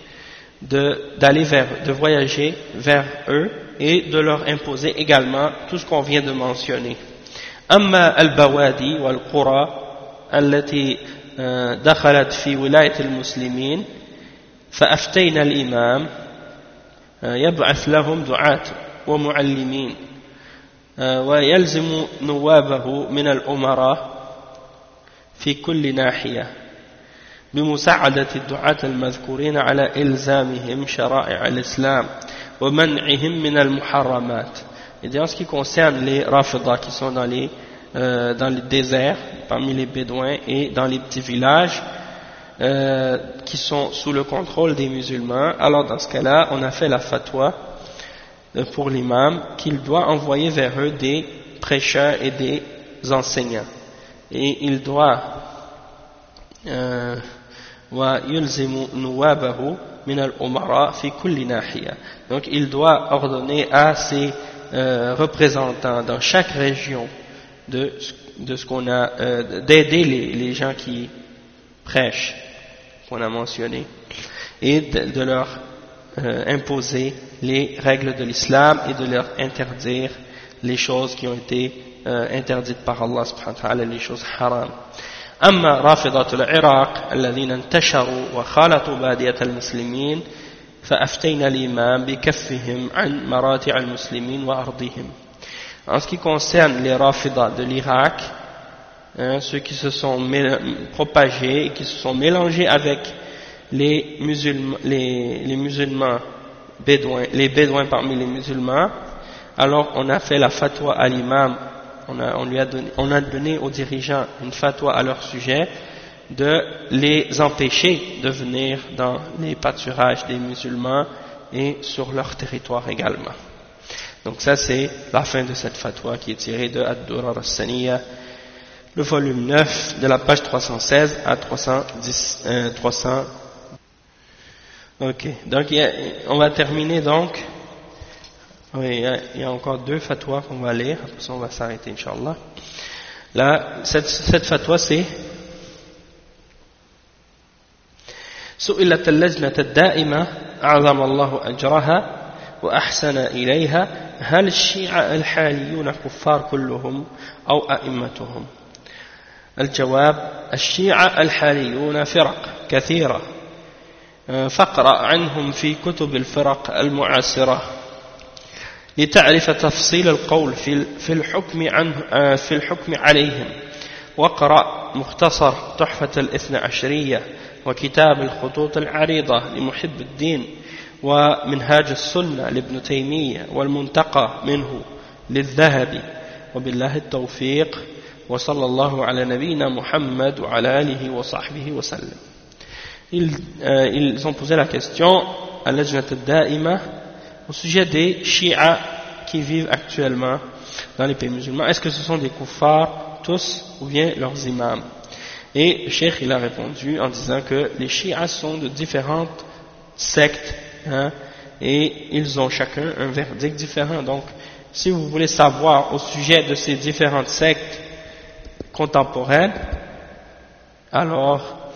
de voyager vers eux et de leur imposer également tout ce qu'on vient de mentionner. أما البوادي والقرى التي دخلت في ولاية المسلمين فأفتينا الإمام يبعث لهم دعاة ومعلمين ويلزم نوابه من الأمراء في كل ناحية بمساعدة الدعاة المذكورين على إلزامهم شرائع الإسلام ومنعهم من المحرمات. Et en ce qui concerne les rafidah qui sont dans les déserts, parmi les bédouins et dans les petits villages qui sont sous le contrôle des musulmans, alors dans ce cas-là, on a fait la fatwa pour l'imam qu'il doit envoyer vers eux des prêcheurs et des enseignants. Et il doit donc il doit ordonner à ses représentants dans chaque région de ce qu'on a d'aider les gens qui prêchent, qu'on a mentionné, et de leur imposer les règles de l'islam et de leur interdire les choses qui ont été interdites par Allah subhanahu wa ta'ala, les choses haram. أما رافضة العراق الذين انتشروا وخالطوا بادية المسلمين فأفتينا الإمام بكفهم عن مراتع المسلمين وأرضهم. En ce qui concerne les rafidah de l'Irak, ceux qui se sont propagés et qui se sont mélangés avec les musulmans bédouins, les bédouins parmi les musulmans, alors on a fait la fatwa à l'imam, on a donné aux dirigeants une fatwa à leur sujet de les empêcher de venir dans les pâturages des musulmans et sur leur territoire également. Donc ça c'est la fin de cette fatwa qui est tirée de Ad-Durar As-Saniyya, le volume 9 de la page 316 à 310. Ok, donc on va terminer donc. Oui, il y a encore deux fatwas qu'on va lire, après ça on va s'arrêter Inch'Allah. Là, cette fatwa c'est سئلت اللجنة الدائمة أعظم الله أجرها وأحسن إليها هل الشيعة الحاليون كفار كلهم أو أئمتهم؟ الجواب: الشيعة الحاليون فرق كثيرة فاقرأ عنهم في كتب الفرق المعاصرة لتعرف تفصيل القول في الحكم عليهم، واقرأ مختصر تحفة الاثنى عشرية وكتاب الخطوط العريضة لمحب الدين ومنهاج السنة لابن تيمية والمنتقى منه للذهبي، وبالله التوفيق وصلى الله على نبينا محمد وعلى آله وصحبه وسلم. Ils ont posé la question à l'Ajnat al-Da'ima au sujet des Shi'a qui vivent actuellement dans les pays musulmans. Est-ce que ce sont des kuffars tous ou bien leurs imams? Et le cheikh il a répondu en disant que les Shi'a sont de différentes sectes, et ils ont chacun un verdict différent. Donc si vous voulez savoir au sujet de ces différentes sectes contemporaines, alors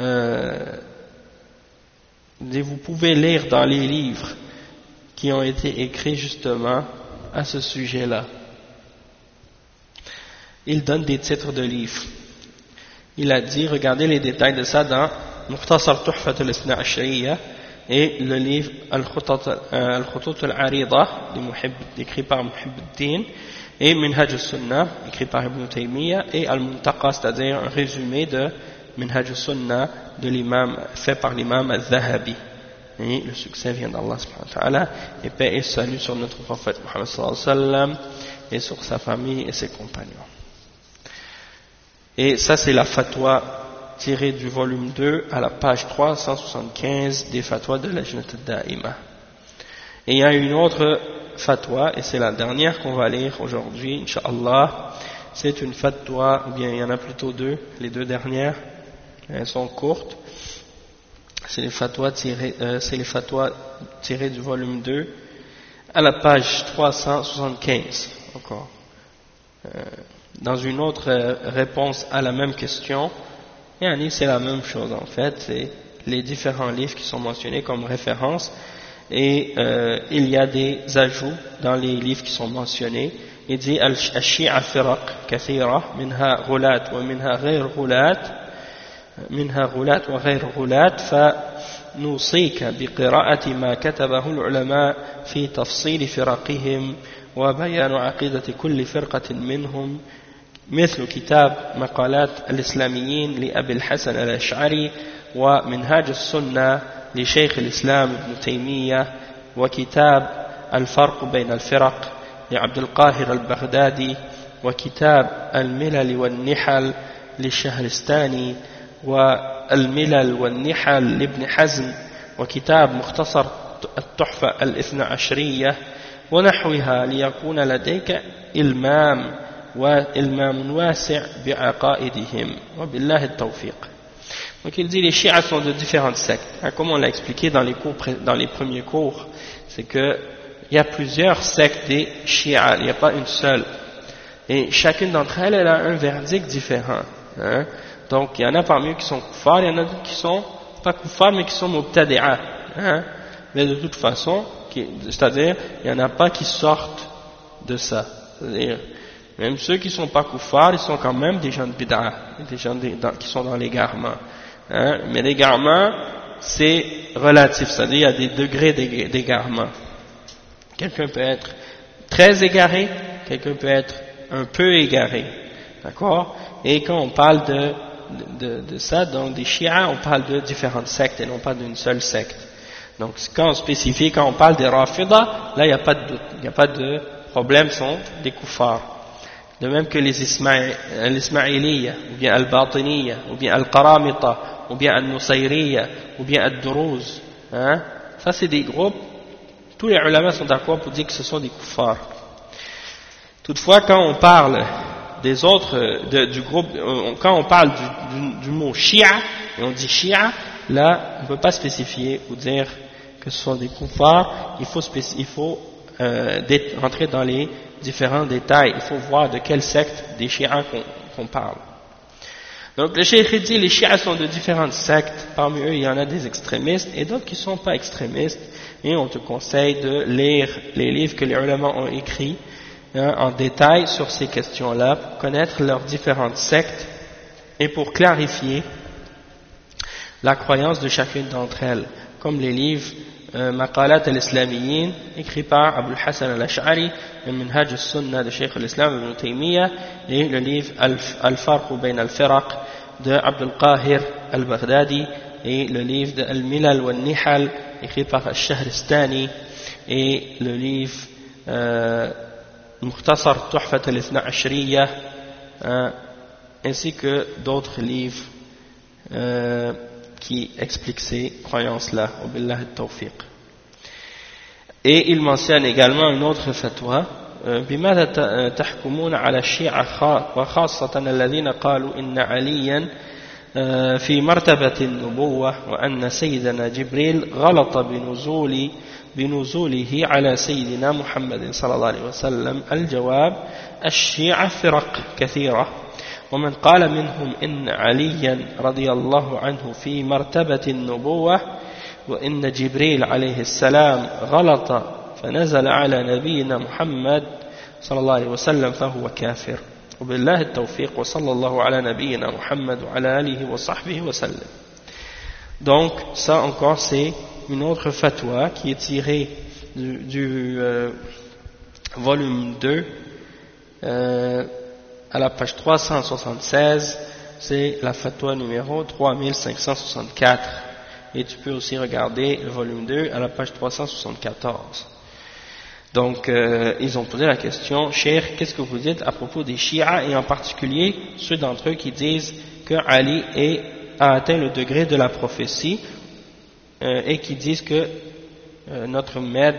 vous pouvez lire dans les livres qui ont été écrits justement à ce sujet-là. Il donne des titres de livres. Il a dit, regardez les détails de ça dans Mukhtasar Tuhfat al-Ithna Ashriya et le livre Al-Khutut al-Arida, écrit par Muhibbuddin, et Minhaj al-Sunnah, écrit par Ibn Taymiyyah, et Al-Muntaqa, c'est-à-dire un résumé de Minhaj al-Sunnah de l'imam, fait par l'imam al-Zahabi. Et le succès vient d'Allah subhanahu wa ta'ala, et paix et salut sur notre prophète Muhammad sallallahu alayhi wa sallam, et sur sa famille et ses compagnons. Et ça c'est la fatwa tirée du volume 2 à la page 375 des fatwas de la Lajnat al-Da'ima. Et il y a une autre fatwa, et c'est la dernière qu'on va lire aujourd'hui, Inch'Allah. C'est une fatwa, ou bien il y en a plutôt deux, les deux dernières, elles sont courtes. C'est les fatwas tirées du volume 2 à la page 375 encore. Dans une autre réponse à la même question, c'est la même chose en fait, c'est les différents livres qui sont mentionnés comme référence, et il y a des ajouts dans les livres qui sont mentionnés. Il dit al-shi'a firaq kathira minha ghulat wa minha ghayr ghulat wa ghayr ghulat فنوصيك بقراءة ما كتبه العلماء في تفصيل فرقهم وبيان عقيدة كل فرقة منهم، مثل كتاب مقالات الإسلاميين لأبي الحسن الأشعري، ومنهاج السنة لشيخ الإسلام ابن تيمية، وكتاب الفرق بين الفرق لعبد القاهر البغدادي، وكتاب الملل والنحل للشهرستاني، والملل والنحل لابن حزم، وكتاب مختصر التحفة الاثنى عشرية ونحوها، ليكون لديك إلمام واسع بعقائدهم وبالله التوفيق. Donc il dit les chiites sont de différentes sectes. Comme on l'a expliqué dans les premiers cours, c'est que il y a plusieurs sectes des chiites, il n'y a pas une seule. Et chacune d'entre elles, elle a un verdict différent. Donc il y en a parmi eux qui sont kuffars, il y en a d'autres qui sont pas kuffars mais qui sont mubtadi'a. Mais de toute façon, c'est-à-dire il n'y en a pas qui sortent de ça. C'est-à-dire même ceux qui ne sont pas kuffars, ils sont quand même des gens de bid'a, des gens qui sont dans l'égarement. Mais l'égarement, c'est relatif, c'est-à-dire il y a des degrés d'égarement. Quelqu'un peut être très égaré, quelqu'un peut être un peu égaré. D'accord? Et quand on parle de ça, donc des chiites, on parle de différentes sectes et non pas d'une seule secte. Donc quand on spécifie, quand on parle des Rafida, là il n'y a pas de doute, il n'y a pas de problème, sont des kuffars. De même que les Ismaïliya, ou bien Al-Batiniya, ou bien Al-Qaramita, ou bien Al-Nusayriya, ou bien Al-Duruz. Ça c'est des groupes, tous les ulama sont d'accord pour dire que ce sont des kuffars. Toutefois, quand on parle des autres, du groupe, quand on parle du mot Shia, et on dit Shia, là on ne peut pas spécifier ou dire que ce sont des kuffars, il faut rentrer dans les différents détails, il faut voir de quelle secte des chiites qu'on parle. Donc le cheikh dit les chiites sont de différentes sectes, parmi eux il y en a des extrémistes et d'autres qui ne sont pas extrémistes, et on te conseille de lire les livres que les ulama ont écrits en détail sur ces questions-là pour connaître leurs différentes sectes et pour clarifier la croyance de chacune d'entre elles, comme les livres Maqalat al-Islamiyyin écrit par Abul Hassan al-Ash'ari, le Minhaj al-Sunnah de Cheikh al-Islam ibn Taymiyyah, et le livre Al-Farq bayn al-Firaq de Abdul Qahir al-Baghdadi, et le livre de Al-Milal wal-Nihal écrit par al-Shahristani, et le livre Mukhtasar Tuhfat al-Ithna Ashriyah, ainsi que d'autres livres qui expliquent ces croyances-là. Wabillah al-Tawfiq. Et il mentionne également une autre fatwa. بماذا تحكمون على الشيعة وخاصة الذين قالوا إن عليا في مرتبة النبوة وأن سيدنا جبريل غلط بنزوله على سيدنا محمد صلى الله عليه وسلم؟ الجواب: الشيعة فرق كثيرة، ومن قال منهم إن عليا رضي الله عنه في مرتبة النبوة وإن جبريل عليه السلام غلط فنزل على نبينا محمد صلى الله عليه وسلم فهو كافر. وبالله التوفيق وصلى الله على نبينا محمد وعلى آله وصحبه وسلم. Donc ça encore c'est une autre fatwa qui est tirée du volume 2 à la page 376, c'est la fatwa numéro 3564, et tu peux aussi regarder le volume 2 à la page 374. Donc ils ont posé la question: Cheikh, qu'est-ce que vous dites à propos des Shia, et en particulier ceux d'entre eux qui disent que Ali a atteint le degré de la prophétie, et qui disent que notre maître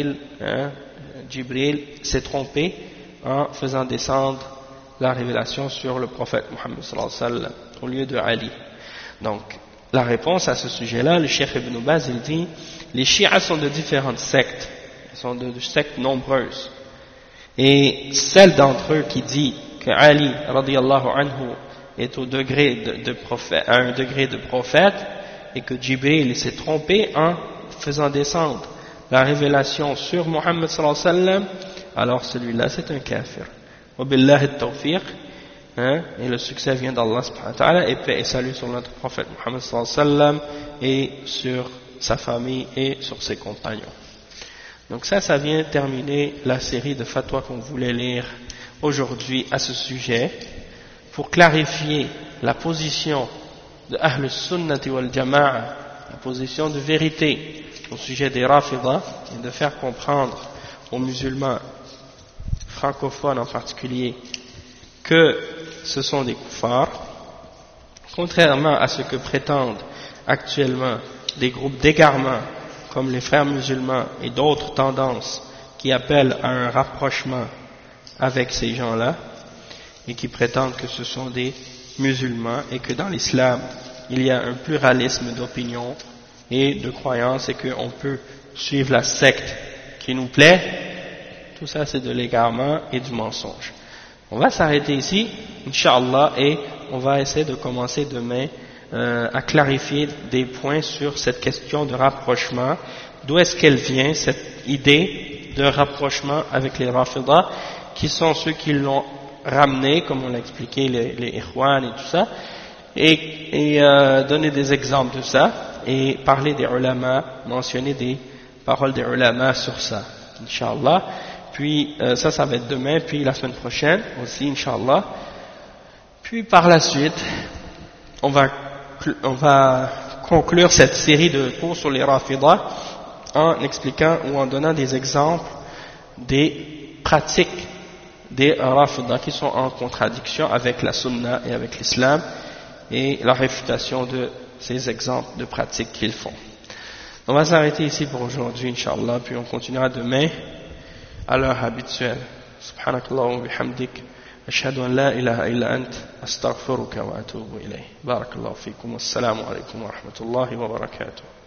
Jibril s'est trompé en faisant descendre la révélation sur le prophète Mohammed sallallahu alayhi wa sallam au lieu de Ali. Donc la réponse à ce sujet-là, le Cheikh Ibn Baz, il dit: les Shia sont de différentes sectes, ils sont de sectes nombreuses, et celle d'entre eux qui dit que Ali radiyallahu anhu est au degré de prophète, à un degré de prophète, et que Jibril s'est trompé en faisant descendre la révélation sur Mohammed sallallahu alayhi wa sallam, alors celui-là c'est un kafir. Wa billahi at-tawfiq, et le succès vient d'Allah subhanahu wa ta'ala, et paix et salut sur notre prophète Mohammed sallallahu alayhi wa sallam et sur sa famille et sur ses compagnons. Donc ça vient terminer la série de fatwas qu'on voulait lire aujourd'hui à ce sujet, pour clarifier la position de Ahl Sunnati wal Jama'a, la position de vérité au sujet des Rafidah, et de faire comprendre aux musulmans francophones en particulier que ce sont des koufars, contrairement à ce que prétendent actuellement des groupes d'égarement comme les frères musulmans et d'autres tendances qui appellent à un rapprochement avec ces gens-là, et qui prétendent que ce sont des musulmans, et que dans l'islam il y a un pluralisme d'opinions et de croyances, et qu'on peut suivre la secte qui nous plaît. Tout ça c'est de l'égarement et du mensonge. On va s'arrêter ici, Inch'Allah, et on va essayer de commencer demain à clarifier des points sur cette question de rapprochement. D'où est-ce qu'elle vient, cette idée de rapprochement avec les Rafidah, qui sont ceux qui l'ont ramené, comme on l'a expliqué, les Ikhwan et tout ça, et donner des exemples de ça, et parler des ulama, mentionner des paroles des ulama sur ça, Inch'Allah. Puis ça va être demain, puis la semaine prochaine aussi, Inch'Allah. Puis par la suite, on va conclure cette série de cours sur les Rafidah en expliquant ou en donnant des exemples des pratiques des Rafidah qui sont en contradiction avec la Sunna et avec l'Islam, et la réfutation de ces exemples de pratiques qu'ils font. On va s'arrêter ici pour aujourd'hui, Inch'Allah, puis on continuera demain à l'heure habituelle. Subhanakallah wa bihamdik, ashhadu an la ilaha illa ant, astaghfiruka wa atubu ilayh. Barakallahu fikum, wassalamu alaikum wa rahmatullahi wa barakatuh.